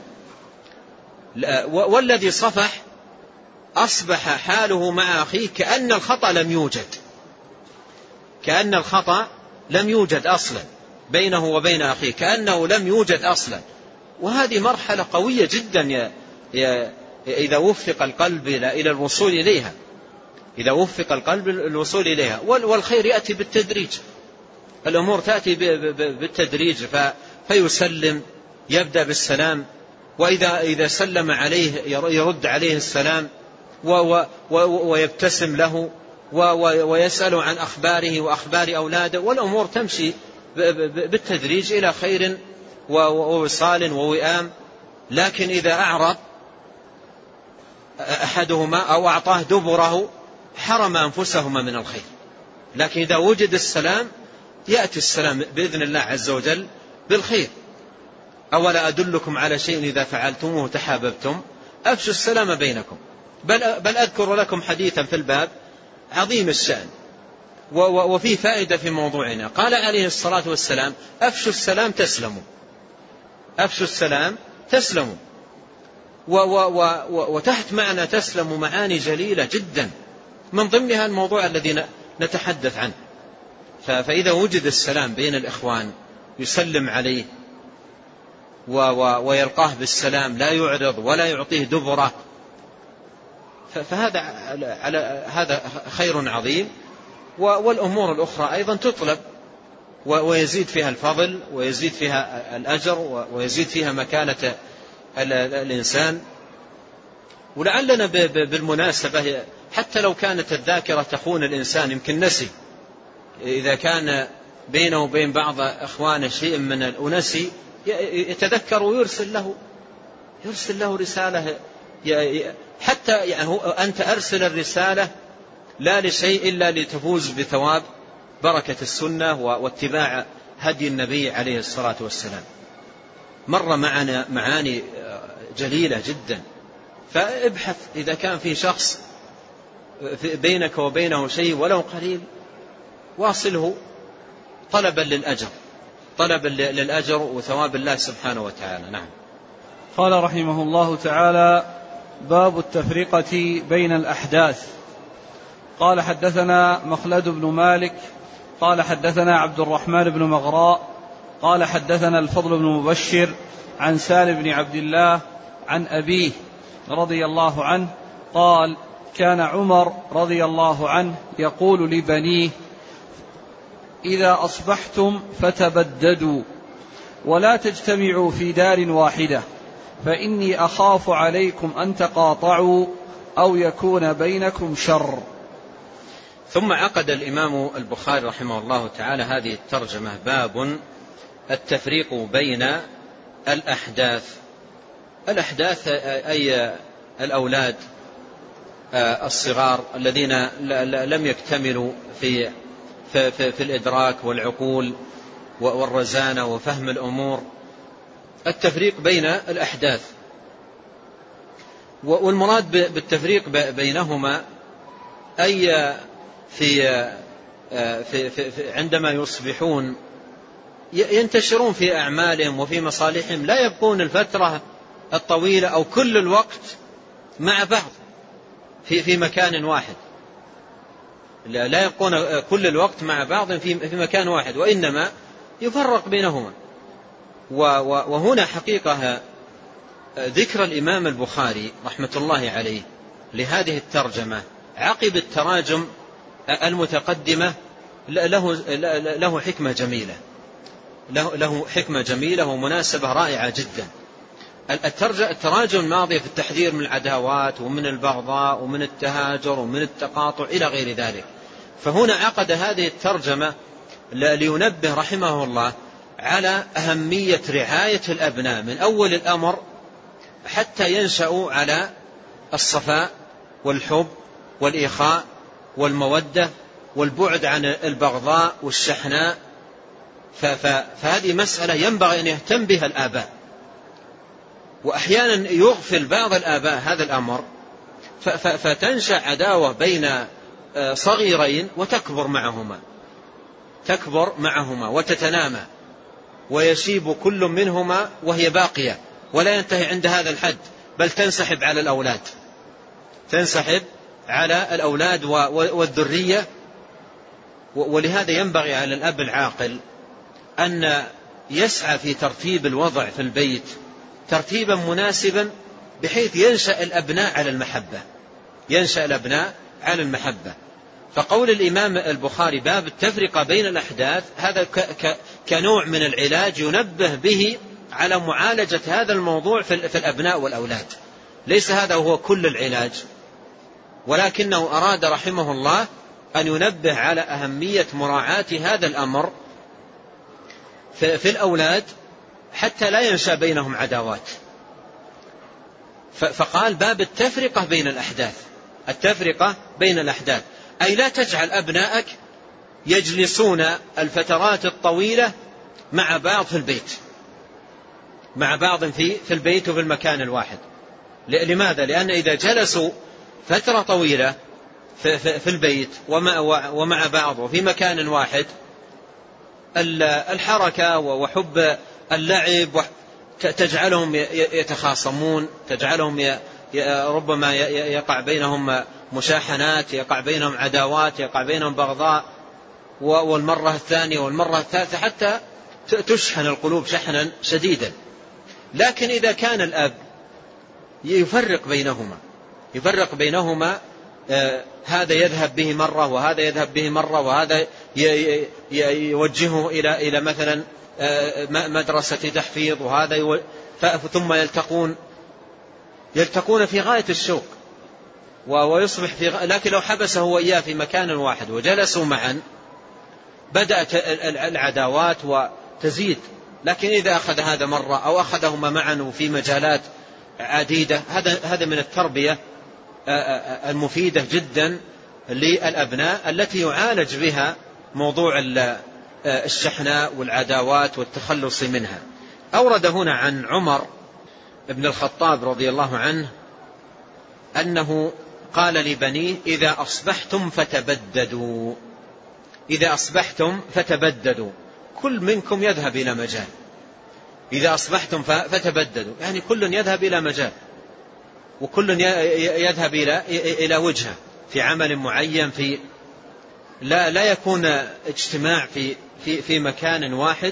والذي صفح أصبح حاله مع أخيه كأن الخطأ لم يوجد، كأن الخطأ لم يوجد أصلا بينه وبين أخيه، كأنه لم يوجد أصلا. وهذه مرحلة قوية جدا يا يا إذا وفق القلب إلى الوصول إليها، إذا وفق القلب الوصول إليها. والخير يأتي بالتدريج، الأمور تأتي بالتدريج، فيسلم، يبدأ بالسلام، وإذا إذا سلم عليه يرد عليه السلام ويبتسم له ويسأل عن أخباره وأخبار أولاده، والأمور تمشي بالتدريج إلى خير ووصال ووئام. لكن إذا أعرض أحدهما أو أعطاه دبره حرم أنفسهما من الخير. لكن إذا وجد السلام يأتي السلام بإذن الله عز وجل بالخير. أولا أدلكم على شيء إذا فعلتموه تحاببتم أفشوا السلام بينكم. بل, بل أذكر لكم حديثا في الباب عظيم الشأن وفيه فائدة في موضوعنا. قال عليه الصلاة والسلام أفشوا السلام تسلموا، أفشوا السلام تسلموا. وتحت معنى تسلموا معاني جليلة جدا، من ضمنها الموضوع الذي نتحدث عنه. فإذا وجد السلام بين الإخوان يسلم عليه ويلقاه بالسلام، لا يعرض ولا يعطيه دبره، فهذا على هذا خير عظيم. والأمور الأخرى أيضا تطلب ويزيد فيها الفضل ويزيد فيها الأجر ويزيد فيها مكانة الإنسان. ولعلنا بالمناسبة حتى لو كانت الذاكرة تخون الإنسان يمكن نسي، إذا كان بينه وبين بعض أخوانه شيء من الأنسي يتذكر ويرسل له يرسل له رسالة. حتى يعني أنت أرسل الرسالة لا لشيء إلا لتفوز بثواب بركة السنة واتباع هدي النبي عليه الصلاة والسلام. مر معنا معاني جليلة جدا، فابحث إذا كان في شخص بينك وبينه شيء ولو قليل واصله طلبا للأجر، طلبا للأجر وثواب الله سبحانه وتعالى. نعم. قال رحمه الله تعالى: باب التفرقة بين الأحداث. قال حدثنا مخلد بن مالك قال حدثنا عبد الرحمن بن مغراء قال حدثنا الفضل بن مبشر عن سالم بن عبد الله عن أبيه رضي الله عنه قال: كان عمر رضي الله عنه يقول لبنيه: إذا أصبحتم فتبددوا ولا تجتمعوا في دار واحدة، فإني أخاف عليكم أن تقاطعوا أو يكون بينكم شر. ثم عقد الإمام البخاري رحمه الله تعالى هذه الترجمة: باب التفريق بين الأحداث. الأحداث أي الأولاد الصغار الذين لم يكتملوا في في, في, في الإدراك والعقول والرزانة وفهم الأمور. التفريق بين الأحداث. والمراد بالتفريق بينهما أي في في في عندما يصبحون ينتشرون في أعمالهم وفي مصالحهم، لا يبقون الفترة الطويلة أو كل الوقت مع بعض في في مكان واحد، لا يبقون كل الوقت مع بعض في في مكان واحد، وإنما يفرق بينهما. وهنا حقيقة ذكر الإمام البخاري رحمة الله عليه لهذه الترجمة عقب التراجم المتقدمة له له حكمة جميلة، له له حكمة جميلة ومناسبة رائعة جدا. التراجم الماضية في التحذير من العداوات ومن البغضاء ومن التهاجر ومن التقاطع إلى غير ذلك، فهنا عقد هذه الترجمة لينبه رحمه الله على أهمية رعاية الأبناء من أول الأمر حتى ينشأوا على الصفاء والحب والإخاء والمودة والبعد عن البغضاء والشحناء. فهذه مسألة ينبغي أن يهتم بها الآباء، وأحيانا يغفل بعض الآباء هذا الأمر فتنشأ عداوة بين صغيرين وتكبر معهما تكبر معهما وتتنامى ويشيب كل منهما وهي باقية، ولا ينتهي عند هذا الحد، بل تنسحب على الأولاد تنسحب على الأولاد والذرية. ولهذا ينبغي على الأب العاقل أن يسعى في ترتيب الوضع في البيت ترتيبا مناسبا بحيث ينشأ الأبناء على المحبة ينشأ الأبناء على المحبة. فقول الإمام البخاري باب التفرقة بين الأحداث هذا كنوع من العلاج ينبه به على معالجة هذا الموضوع في الأبناء والأولاد. ليس هذا هو كل العلاج، ولكنه أراد رحمه الله أن ينبه على أهمية مراعاة هذا الأمر في الأولاد حتى لا ينشأ بينهم عداوات. فقال باب التفرقة بين الأحداث التفرقة بين الأحداث أي لا تجعل أبنائك يجلسون الفترات الطويلة مع بعض في البيت مع بعض في في البيت وفي المكان الواحد. لماذا؟ لأن إذا جلسوا فترة طويلة في, في, في البيت ومع بعض وفي مكان واحد الحركة وحب اللعب تجعلهم يتخاصمون، تجعلهم ربما يقع بينهم مشاحنات، يقع بينهم عداوات، يقع بينهم بغضاء، والمرة الثانية والمرة الثالثة حتى تشحن القلوب شحنا شديدا. لكن إذا كان الأب يفرق بينهما يفرق بينهما آه هذا يذهب به مرة وهذا يذهب به مرة، وهذا يوجهه إلى إلى مثلا آه مدرسة تحفيظ، وهذا يو... ثم يلتقون يلتقون في غاية الشوق ويصبح في غ... لكن لو حبسه وإياه في مكان واحد وجلسوا معا بدأت العداوات وتزيد. لكن إذا أخذ هذا مرة أو أخذهما معا وفي مجالات عديدة هذا هذا من التربية المفيدة جدا للأبناء التي يعالج بها موضوع الشحناء والعداوات والتخلص منها. أورد هنا عن عمر بن الخطاب رضي الله عنه أنه قال لبنيه إذا أصبحتم فتبددوا إذا أصبحتم فتبددوا كل منكم يذهب إلى مجال. إذا أصبحتم فتبددوا يعني كل يذهب إلى مجال، وكل يذهب إلى إلى وجهه في عمل معين، في لا لا يكون اجتماع في في في مكان واحد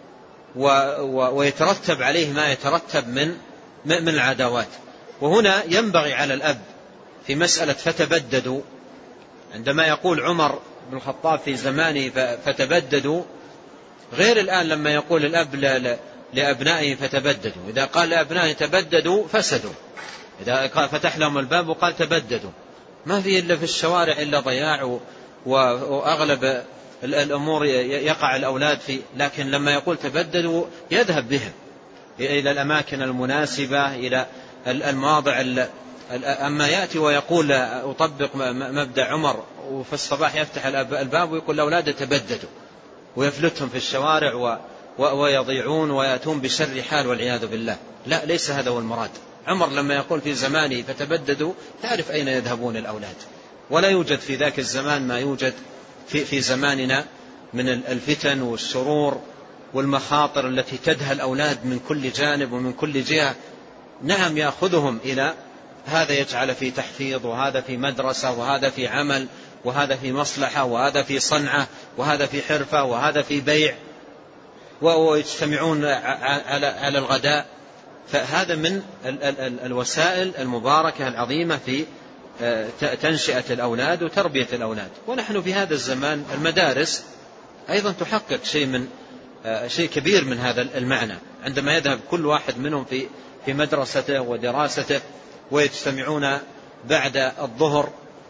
ويترتب عليه ما يترتب من من العداوات. وهنا ينبغي على الأب في مسألة فتبددوا، عندما يقول عمر بن الخطاب في زمانه فتبددوا غير الآن لما يقول الأب لأبنائه فتبددوا. إذا قال لأبنائه تبددوا فسدوا، إذا فتح لهم الباب وقال تبددوا ما في إلا في الشوارع إلا ضياع وأغلب الأمور يقع الأولاد في. لكن لما يقول تبددوا يذهب بهم إلى الأماكن المناسبة إلى المواضع. أما يأتي ويقول أطبق مبدأ عمر وفي الصباح يفتح الباب ويقول الأولاد تبددوا ويفلتهم في الشوارع ويضيعون ويأتون بشر حال والعياذ بالله، لا ليس هذا هو المراد. عمر لما يقول في زمانه فتبددوا، تعرف أين يذهبون الأولاد، ولا يوجد في ذاك الزمان ما يوجد في, في زماننا من الفتن والشرور والمخاطر التي تدهى الأولاد من كل جانب ومن كل جهة. نعم يأخذهم إلى هذا يجعل في تحفيظ، وهذا في مدرسة، وهذا في عمل، وهذا في مصلحة، وهذا في صنعة، وهذا في حرفة، وهذا في بيع، ويجتمعون على الغداء. فهذا من الوسائل المباركة العظيمة في تنشئة الأولاد وتربية الأولاد. ونحن في هذا الزمان المدارس أيضا تحقق شيء من شيء كبير من هذا المعنى، عندما يذهب كل واحد منهم في في مدرسته ودراسته ويجتمعون بعد الظهر.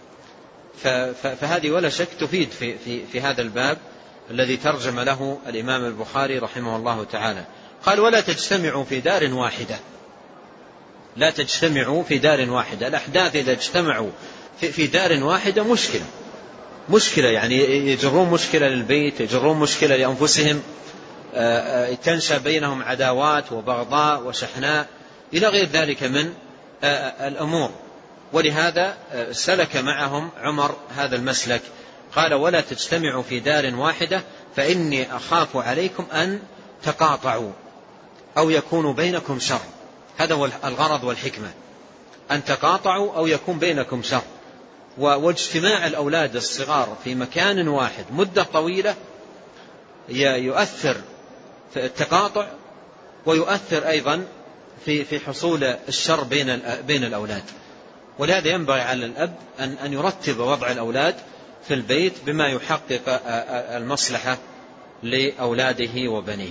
فهذه ولا شك تفيد في, في, في هذا الباب الذي ترجم له الإمام البخاري رحمه الله تعالى. قال: ولا تجتمعوا في دار واحدة. لا تجتمعوا في دار واحدة. الأحداث إذا اجتمعوا في, في دار واحدة مشكلة مشكلة يعني يجرون مشكلة للبيت، يجرون مشكلة لأنفسهم، تنشأ بينهم عداوات وبغضاء وشحناء إلى غير ذلك من الأمور. ولهذا سلك معهم عمر هذا المسلك، قال: ولا تجتمعوا في دار واحدة فإني أخاف عليكم أن تقاطعوا أو يكون بينكم شر. هذا هو الغرض والحكمة، أن تقاطعوا أو يكون بينكم شر. واجتماع الأولاد الصغار في مكان واحد مدة طويلة يؤثر في التقاطع، ويؤثر أيضا في في حصول الشر بين بين الأولاد. ولهذا ينبغي على الأب أن أن يرتب وضع الأولاد في البيت بما يحقق المصلحة لأولاده وبنيه.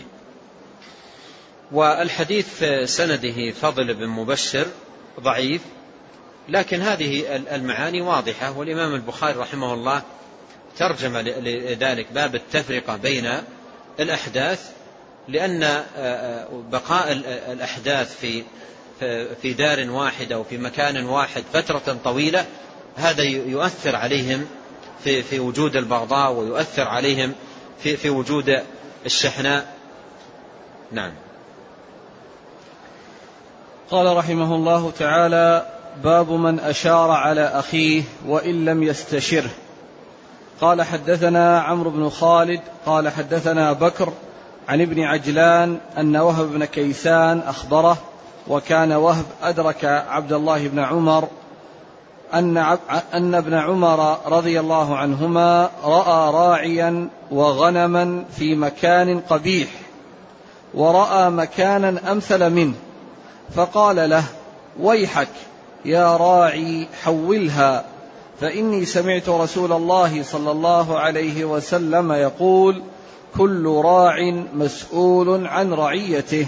والحديث في سنده فضل بن مبشر ضعيف، لكن هذه المعاني واضحة. والإمام البخاري رحمه الله ترجم لذلك باب التفرقة بين الأحداث، لأن بقاء الأحداث في في دار واحدة وفي مكان واحد فترة طويلة هذا يؤثر عليهم في في وجود البغضاء، ويؤثر عليهم في في وجود الشحناء. نعم. قال رحمه الله تعالى: باب من أشار على أخيه وإن لم يستشره. قال: حدثنا عمرو بن خالد قال حدثنا بكر عن ابن عجلان أن وهب بن كيسان أخبره، وكان وهب أدرك عبد الله بن عمر، أن, أن ابن عمر رضي الله عنهما رأى راعيا وغنما في مكان قبيح، ورأى مكانا أمثل منه، فقال له: ويحك يا راعي حولها، فإني سمعت رسول الله صلى الله عليه وسلم يقول: كل راع مسؤول عن رعيته.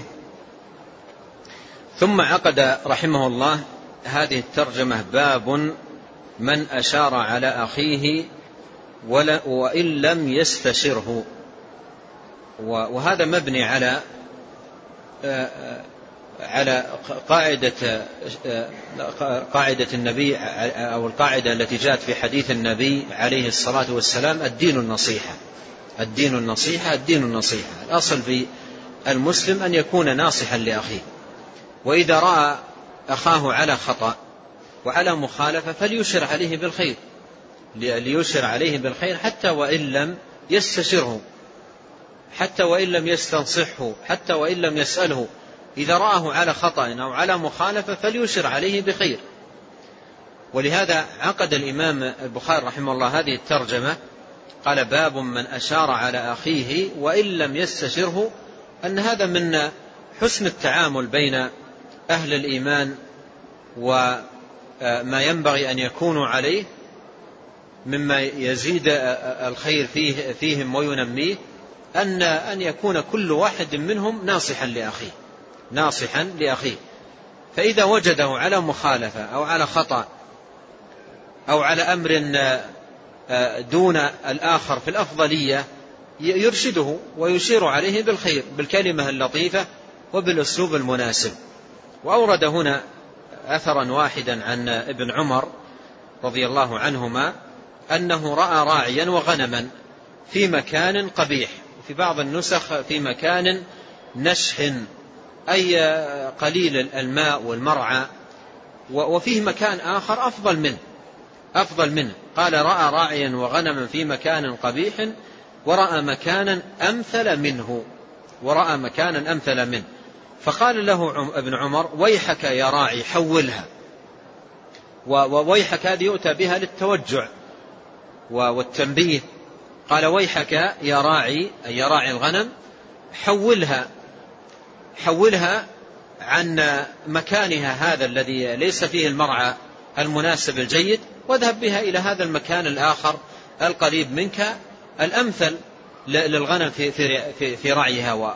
ثم عقد رحمه الله هذه الترجمة: باب من أشار على أخيه وإن لم يستشره. وهذا مبني على على قاعدة قاعدة النبي، أو القاعدة التي جاءت في حديث النبي عليه الصلاة والسلام: الدين النصيحة الدين النصيحة الدين النصيحة. الأصل في المسلم أن يكون ناصحا لأخيه، وإذا رأى أخاه على خطأ وعلى مخالفة فليشر عليه بالخير ليشر عليه بالخير حتى وإن لم يستشره، حتى وإن لم يستنصحه، حتى وإن لم يسأله. إذا رآه على خطأ أو على مخالفة فليشر عليه بخير. ولهذا عقد الإمام البخاري رحمه الله هذه الترجمة، قال: باب من أشار على أخيه وإن لم يستشره، أن هذا من حسن التعامل بين أهل الإيمان وما ينبغي أن يكونوا عليه مما يزيد الخير فيه فيهم وينميه، أن أن يكون كل واحد منهم ناصحا لأخيه ناصحا لأخيه فإذا وجده على مخالفة أو على خطأ أو على أمر دون الآخر في الأفضلية يرشده ويشير عليه بالخير بالكلمة اللطيفة وبالأسلوب المناسب. وأورد هنا أثرا واحدا عن ابن عمر رضي الله عنهما أنه رأى راعيا وغنما في مكان قبيح، في بعض النسخ في مكان نشح أي قليل الماء والمرعى، وفيه مكان آخر أفضل منه أفضل منه قال رأى راعيا وغنما في مكان قبيح ورأى مكانا أمثل منه ورأى مكانا أمثل منه فقال له ابن عمر ويحك يا راعي حولها. وويحك هذه يؤتى بها للتوجع والتنبيه. قال ويحك يا راعي أي يا راعي الغنم حولها حولها عن مكانها هذا الذي ليس فيه المرعى المناسب الجيد واذهب بها إلى هذا المكان الآخر القريب منك الأمثل للغنم في, في, في, في رعيها و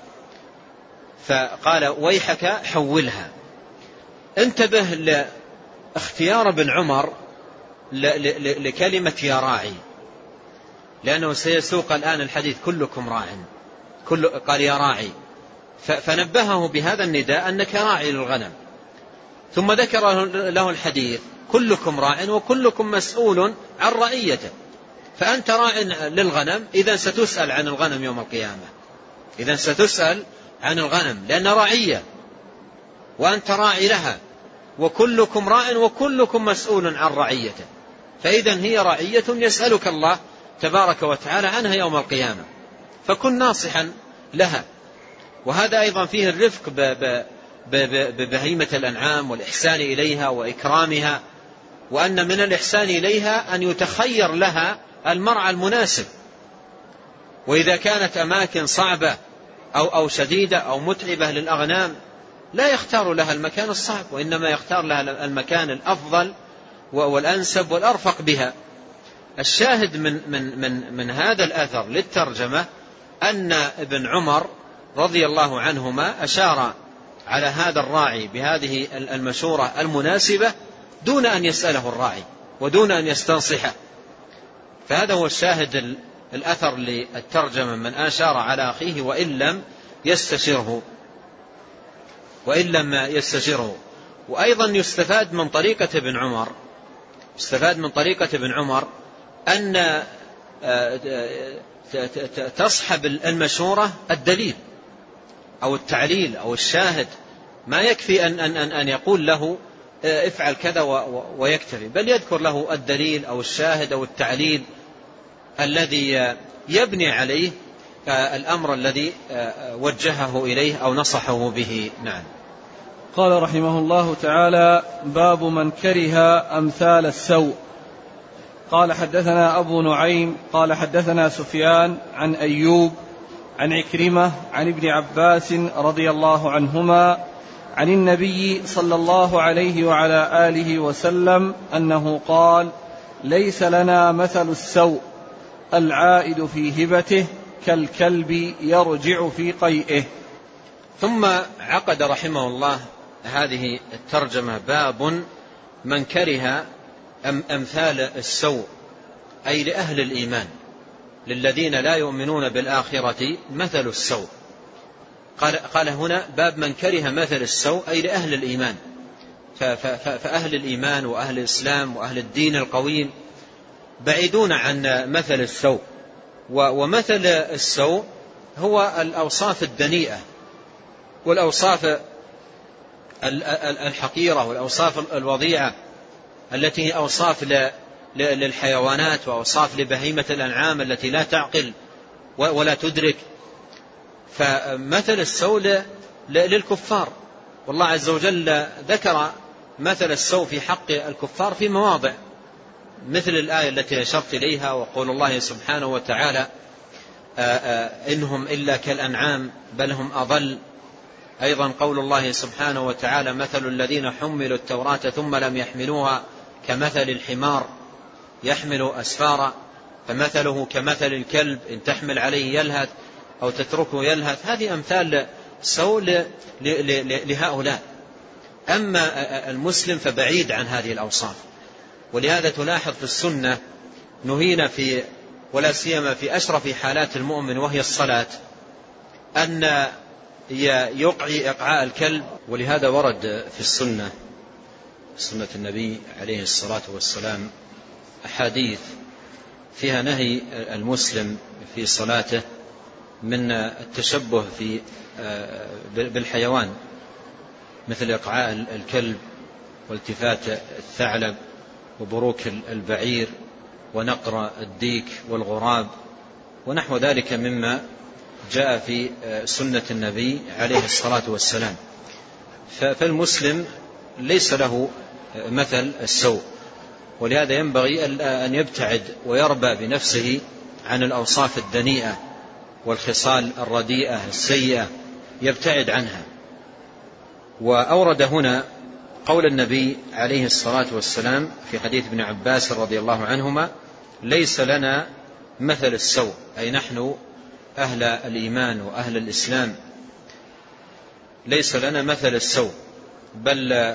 فقال ويحك حولها. انتبه لاختيار ابن عمر لكلمة يا راعي، لأنه سيسوق الآن الحديث كلكم راع، كل قال يا راعي، فنبهه بهذا النداء أنك راعي للغنم، ثم ذكر له الحديث كلكم راع وكلكم مسؤول عن رعيته، فأنت راع للغنم إذا ستسأل عن الغنم يوم القيامة، إذا ستسأل عن الغنم لأن راعية وأنت راعي لها، وكلكم راع وكلكم مسؤول عن رعيته، فإذا هي رعية يسألك الله تبارك وتعالى عنها يوم القيامة، فكن ناصحا لها. وهذا أيضا فيه الرفق ببهيمة الأنعام والإحسان إليها وإكرامها، وأن من الإحسان إليها أن يتخير لها المرعى المناسب، وإذا كانت أماكن صعبة أو, أو شديدة أو متعبة للأغنام لا يختار لها المكان الصعب، وإنما يختار لها المكان الأفضل والأنسب والأرفق بها. الشاهد من, من, من, من هذا الأثر للترجمة أن ابن عمر رضي الله عنهما أشار على هذا الراعي بهذه المشورة المناسبة دون أن يسأله الراعي ودون أن يستنصحه. فهذا هو الشاهد الأثر للترجمة، من أشار على أخيه وإن لم يستشره وإن لم يستشره. وأيضا يستفاد من طريقة ابن عمر يستفاد من طريقة ابن عمر أن تصحب المشورة الدليل أو التعليل أو الشاهد، ما يكفي أن, أن, أن يقول له افعل كذا ويكتفي، بل يذكر له الدليل أو الشاهد أو التعليل الذي يبني عليه الأمر الذي وجهه إليه أو نصحه به. نعم. قال رحمه الله تعالى: باب من كره أمثال السوء. قال حدثنا أبو نعيم قال حدثنا سفيان عن أيوب عن عكرمة عن ابن عباس رضي الله عنهما عن النبي صلى الله عليه وعلى آله وسلم أنه قال: ليس لنا مثل السوء، العائد في هبته كالكلب يرجع في قيئه. ثم عقد رحمه الله هذه الترجمة: باب من كره أمثال السوء، أي لأهل الإيمان، للذين لا يؤمنون بالآخرة مثل السوء. قال, قال هنا باب من كره مثل السوء، أي لأهل الإيمان، فأهل الإيمان وأهل الإسلام وأهل الدين القويم بعيدون عن مثل السوء. ومثل السوء هو الأوصاف الدنيئة والأوصاف الحقيرة والأوصاف الوضيعة التي هي أوصاف للحيوانات وأوصاف لبهيمة الأنعام التي لا تعقل ولا تدرك. فمثل السوء للكفار، والله عز وجل ذكر مثل السوء في حق الكفار في مواضع، مثل الآية التي أشرت إليها: وقول الله سبحانه وتعالى: إنهم إلا كالأنعام بل هم أضل. أيضا قول الله سبحانه وتعالى: مثل الذين حملوا التوراة ثم لم يحملوها كمثل الحمار يحمل أسفارا فمثله كمثل الكلب إن تحمل عليه يلهث أو تتركه يلهث. هذه أمثال السوء لهؤلاء. أما المسلم فبعيد عن هذه الأوصاف، ولهذا تلاحظ في السنة نهينا في ولا سيما في أشرف حالات المؤمن وهي الصلاة أن يقعي إقعاء الكلب. ولهذا ورد في السنة سنة النبي عليه الصلاة والسلام أحاديث فيها نهي المسلم في صلاته من التشبه في بالحيوان مثل إقعاء الكلب والتفات الثعلب وبروك البعير ونقر الديك والغراب ونحو ذلك مما جاء في سنة النبي عليه الصلاة والسلام. فالمسلم ليس له مثل السوء، ولهذا ينبغي أن يبتعد ويربى بنفسه عن الأوصاف الدنيئة والخصال الرديئة السيئة، يبتعد عنها. وأورد هنا قول النبي عليه الصلاة والسلام في حديث ابن عباس رضي الله عنهما: ليس لنا مثل السوء، أي نحن أهل الإيمان وأهل الإسلام ليس لنا مثل السوء، بل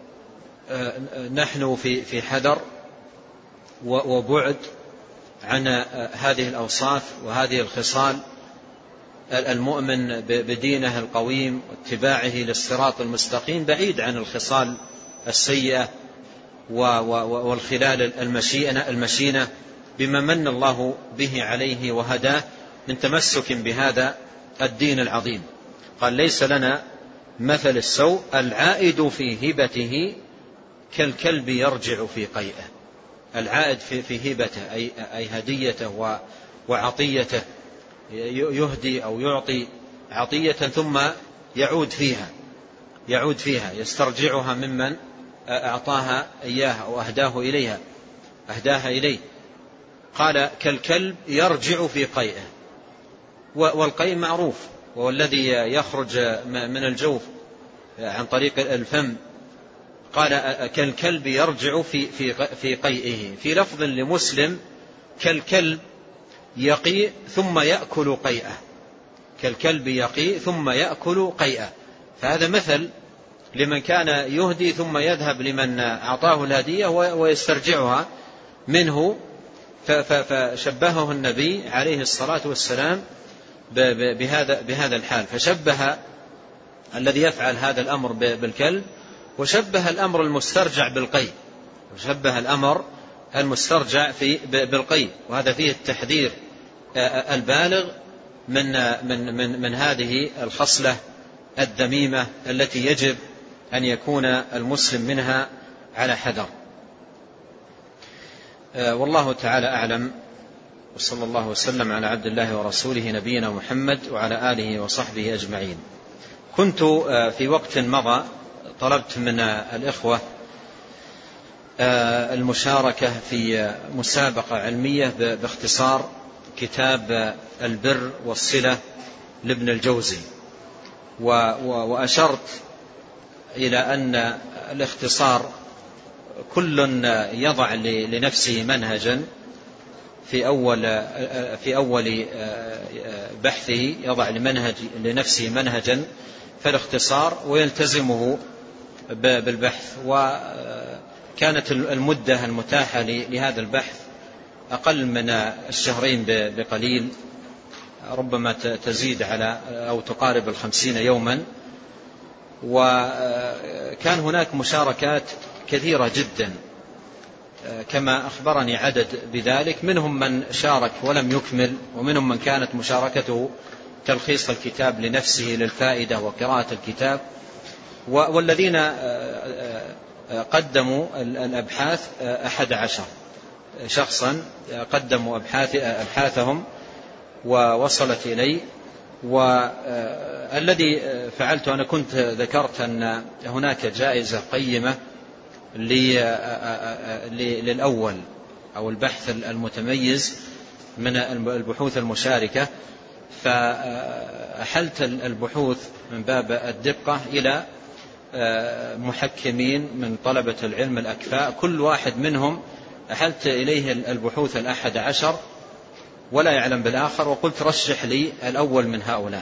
نحن في في حذر وبعد عن هذه الأوصاف وهذه الخصال. المؤمن بدينه القويم واتباعه للصراط المستقيم بعيد عن الخصال السيئة والخلال المشينة بما من الله به عليه وهداه من تمسك بهذا الدين العظيم. قال: ليس لنا مثل السوء، العائد في هبته كالكلب يرجع في قيئه. العائد في هبته أي هديته وعطيته، يهدي أو يعطي عطية ثم يعود فيها يعود فيها يسترجعها ممن أعطاها إياها أو أهداه إليها أهداها إليه. قال: كالكلب يرجع في قيئه. والقيء معروف، وهو الذي يخرج من الجوف عن طريق الفم. قال: كالكلب يرجع في في في قيئه. في لفظ لمسلم: كالكلب يقي ثم يأكل قيئه. كالكلب يقي ثم يأكل قيئه. فهذا مثل لمن كان يهدي ثم يذهب لمن أعطاه الهدية ويسترجعها منه. فشبهه النبي عليه الصلاة والسلام بهذا بهذا الحال، فشبه الذي يفعل هذا الأمر بالكلب، وشبه الأمر المسترجع بالقيء، وشبه الأمر المسترجع في بالقيء. وهذا فيه التحذير البالغ من من من من هذه الخصلة الذميمة التي يجب أن يكون المسلم منها على حذر. والله تعالى أعلم، وصلى الله وسلم على عبد الله ورسوله نبينا محمد وعلى آله وصحبه أجمعين. كنت في وقت مضى طلبت من الإخوة المشاركة في مسابقة علمية باختصار كتاب البر والصلة لابن الجوزي، وأشرت إلى أن الاختصار كل يضع لنفسه منهجا في أول في أول بحثه، يضع لمنهج لنفسه منهجا فالاختصار ويلتزمه بالبحث. وكانت المدة المتاحة لهذا البحث أقل من الشهرين بقليل، ربما تزيد على أو تقارب الخمسين يوما. وكان هناك مشاركات كثيرة جدا كما أخبرني عدد بذلك، منهم من شارك ولم يكمل، ومنهم من كانت مشاركته تلخيص الكتاب لنفسه للفائدة وقراءة الكتاب. والذين قدموا الأبحاث أحد عشر شخصا قدموا أبحاثهم ووصلت إلي. والذي فعلته أنا كنت ذكرت أن هناك جائزة قيمة للأول أو البحث المتميز من البحوث المشاركة، فأحلت البحوث من باب الدقة إلى محكمين من طلبة العلم الأكفاء، كل واحد منهم أحلت إليه البحوث الأحد عشر ولا يعلم بالآخر، وقلت رشح لي الأول من هؤلاء.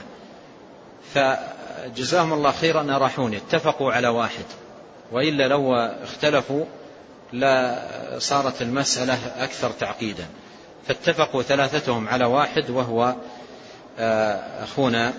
فجزاهم الله خيرا أراحوني، اتفقوا على واحد، وإلا لو اختلفوا لا صارت المسألة أكثر تعقيدا. فاتفقوا ثلاثتهم على واحد، وهو أخونا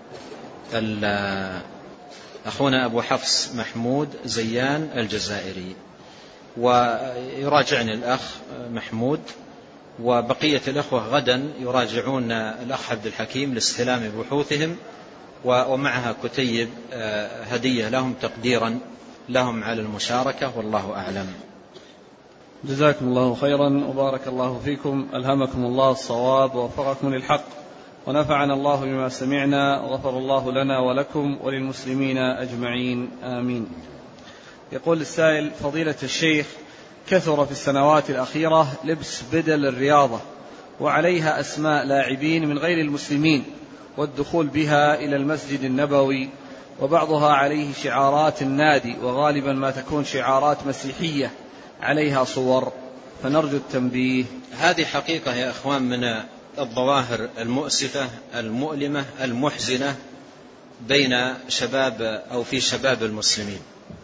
أخونا أبو حفص محمود زيان الجزائري. ويراجعني الأخ محمود وبقية الأخوة غدا يراجعون الأخ عبد الحكيم لاستلام بحوثهم، ومعها كتيب هدية لهم تقديرا لهم على المشاركة، والله أعلم. جزاكم الله خيرا وبارك الله فيكم، ألهمكم الله الصواب ووفقكم للحق، ونفعنا الله بما سمعنا، وغفر الله لنا ولكم وللمسلمين أجمعين، آمين. يقول السائل: فضيلة الشيخ، كثر في السنوات الأخيرة لبس بدل الرياضة وعليها أسماء لاعبين من غير المسلمين والدخول بها إلى المسجد النبوي، وبعضها عليه شعارات النادي، وغالبا ما تكون شعارات مسيحية عليها صور، فنرجو التنبيه. هذه حقيقة يا أخوان من الظواهر المؤسفة المؤلمة المحزنة بين شباب أو في شباب المسلمين،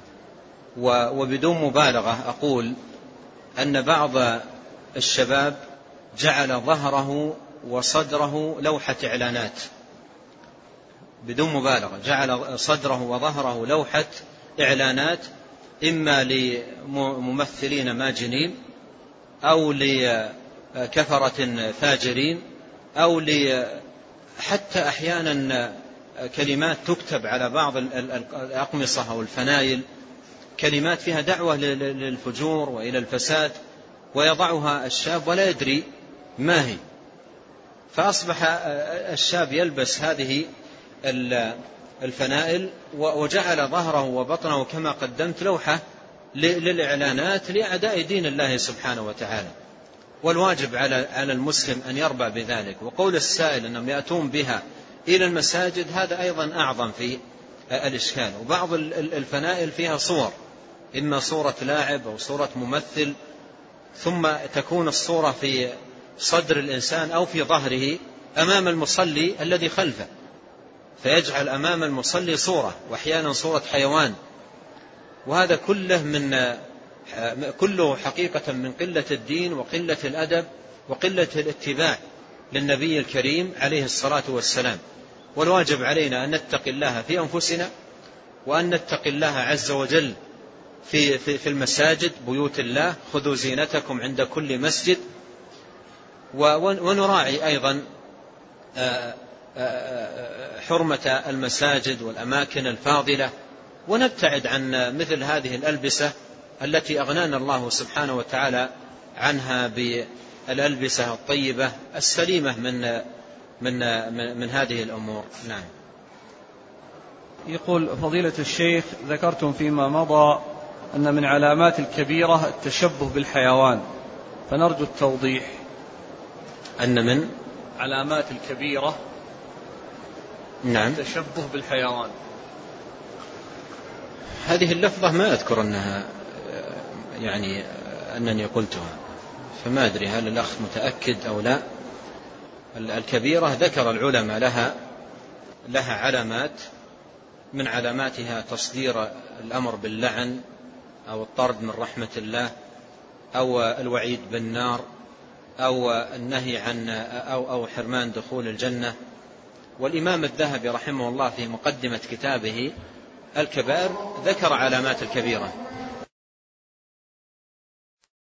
وبدون مبالغة أقول أن بعض الشباب جعل ظهره وصدره لوحة إعلانات، بدون مبالغة جعل صدره وظهره لوحة إعلانات، إما لممثلين ماجنين أو لكفرة فاجرين أو حتى أحيانا كلمات تكتب على بعض الأقمصة أو الفنايل، كلمات فيها دعوة للفجور وإلى الفساد، ويضعها الشاب ولا يدري ما هي، فأصبح الشاب يلبس هذه الفنائل وجعل ظهره وبطنه كما قدمت لوحة للإعلانات لأعداء دين الله سبحانه وتعالى. والواجب على المسلم أن يربى بذلك. وقول السائل أنهم يأتون بها إلى المساجد هذا أيضا أعظم في الإشكال. وبعض الفنائل فيها صور، إما صورة لاعب أو صورة ممثل، ثم تكون الصورة في صدر الإنسان أو في ظهره أمام المصلي الذي خلفه، فيجعل أمام المصلي صورة، وأحيانا صورة حيوان، وهذا كله من كله حقيقة من قلة الدين وقلة الأدب وقلة الاتباع للنبي الكريم عليه الصلاة والسلام. والواجب علينا أن نتقي الله في أنفسنا، وأن نتقي الله عز وجل في, في, في المساجد بيوت الله، خذوا زينتكم عند كل مسجد، ونراعي أيضا حرمة المساجد والأماكن الفاضلة، ونبتعد عن مثل هذه الألبسة التي أغنانا الله سبحانه وتعالى عنها بالألبسة الطيبة السليمة من من من, من هذه الأمور. نعم. يقول: فضيلة الشيخ، ذكرتم فيما مضى أن من علامات الكبيرة التشبه بالحيوان، فنرجو التوضيح. أن من علامات الكبيرة نعم التشبه بالحيوان. هذه اللفظة ما أذكر أنها يعني أنني قلتها، فما أدري هل الأخ متأكد أو لا. الكبيرة ذكر العلماء لها لها علامات، من علاماتها تصدير الأمر باللعن أو الطرد من رحمة الله أو الوعيد بالنار أو النهي عن أو أو حرمان دخول الجنة. والإمام الذهبي رحمه الله في مقدمة كتابه الكبائر ذكر علامات الكبيرة،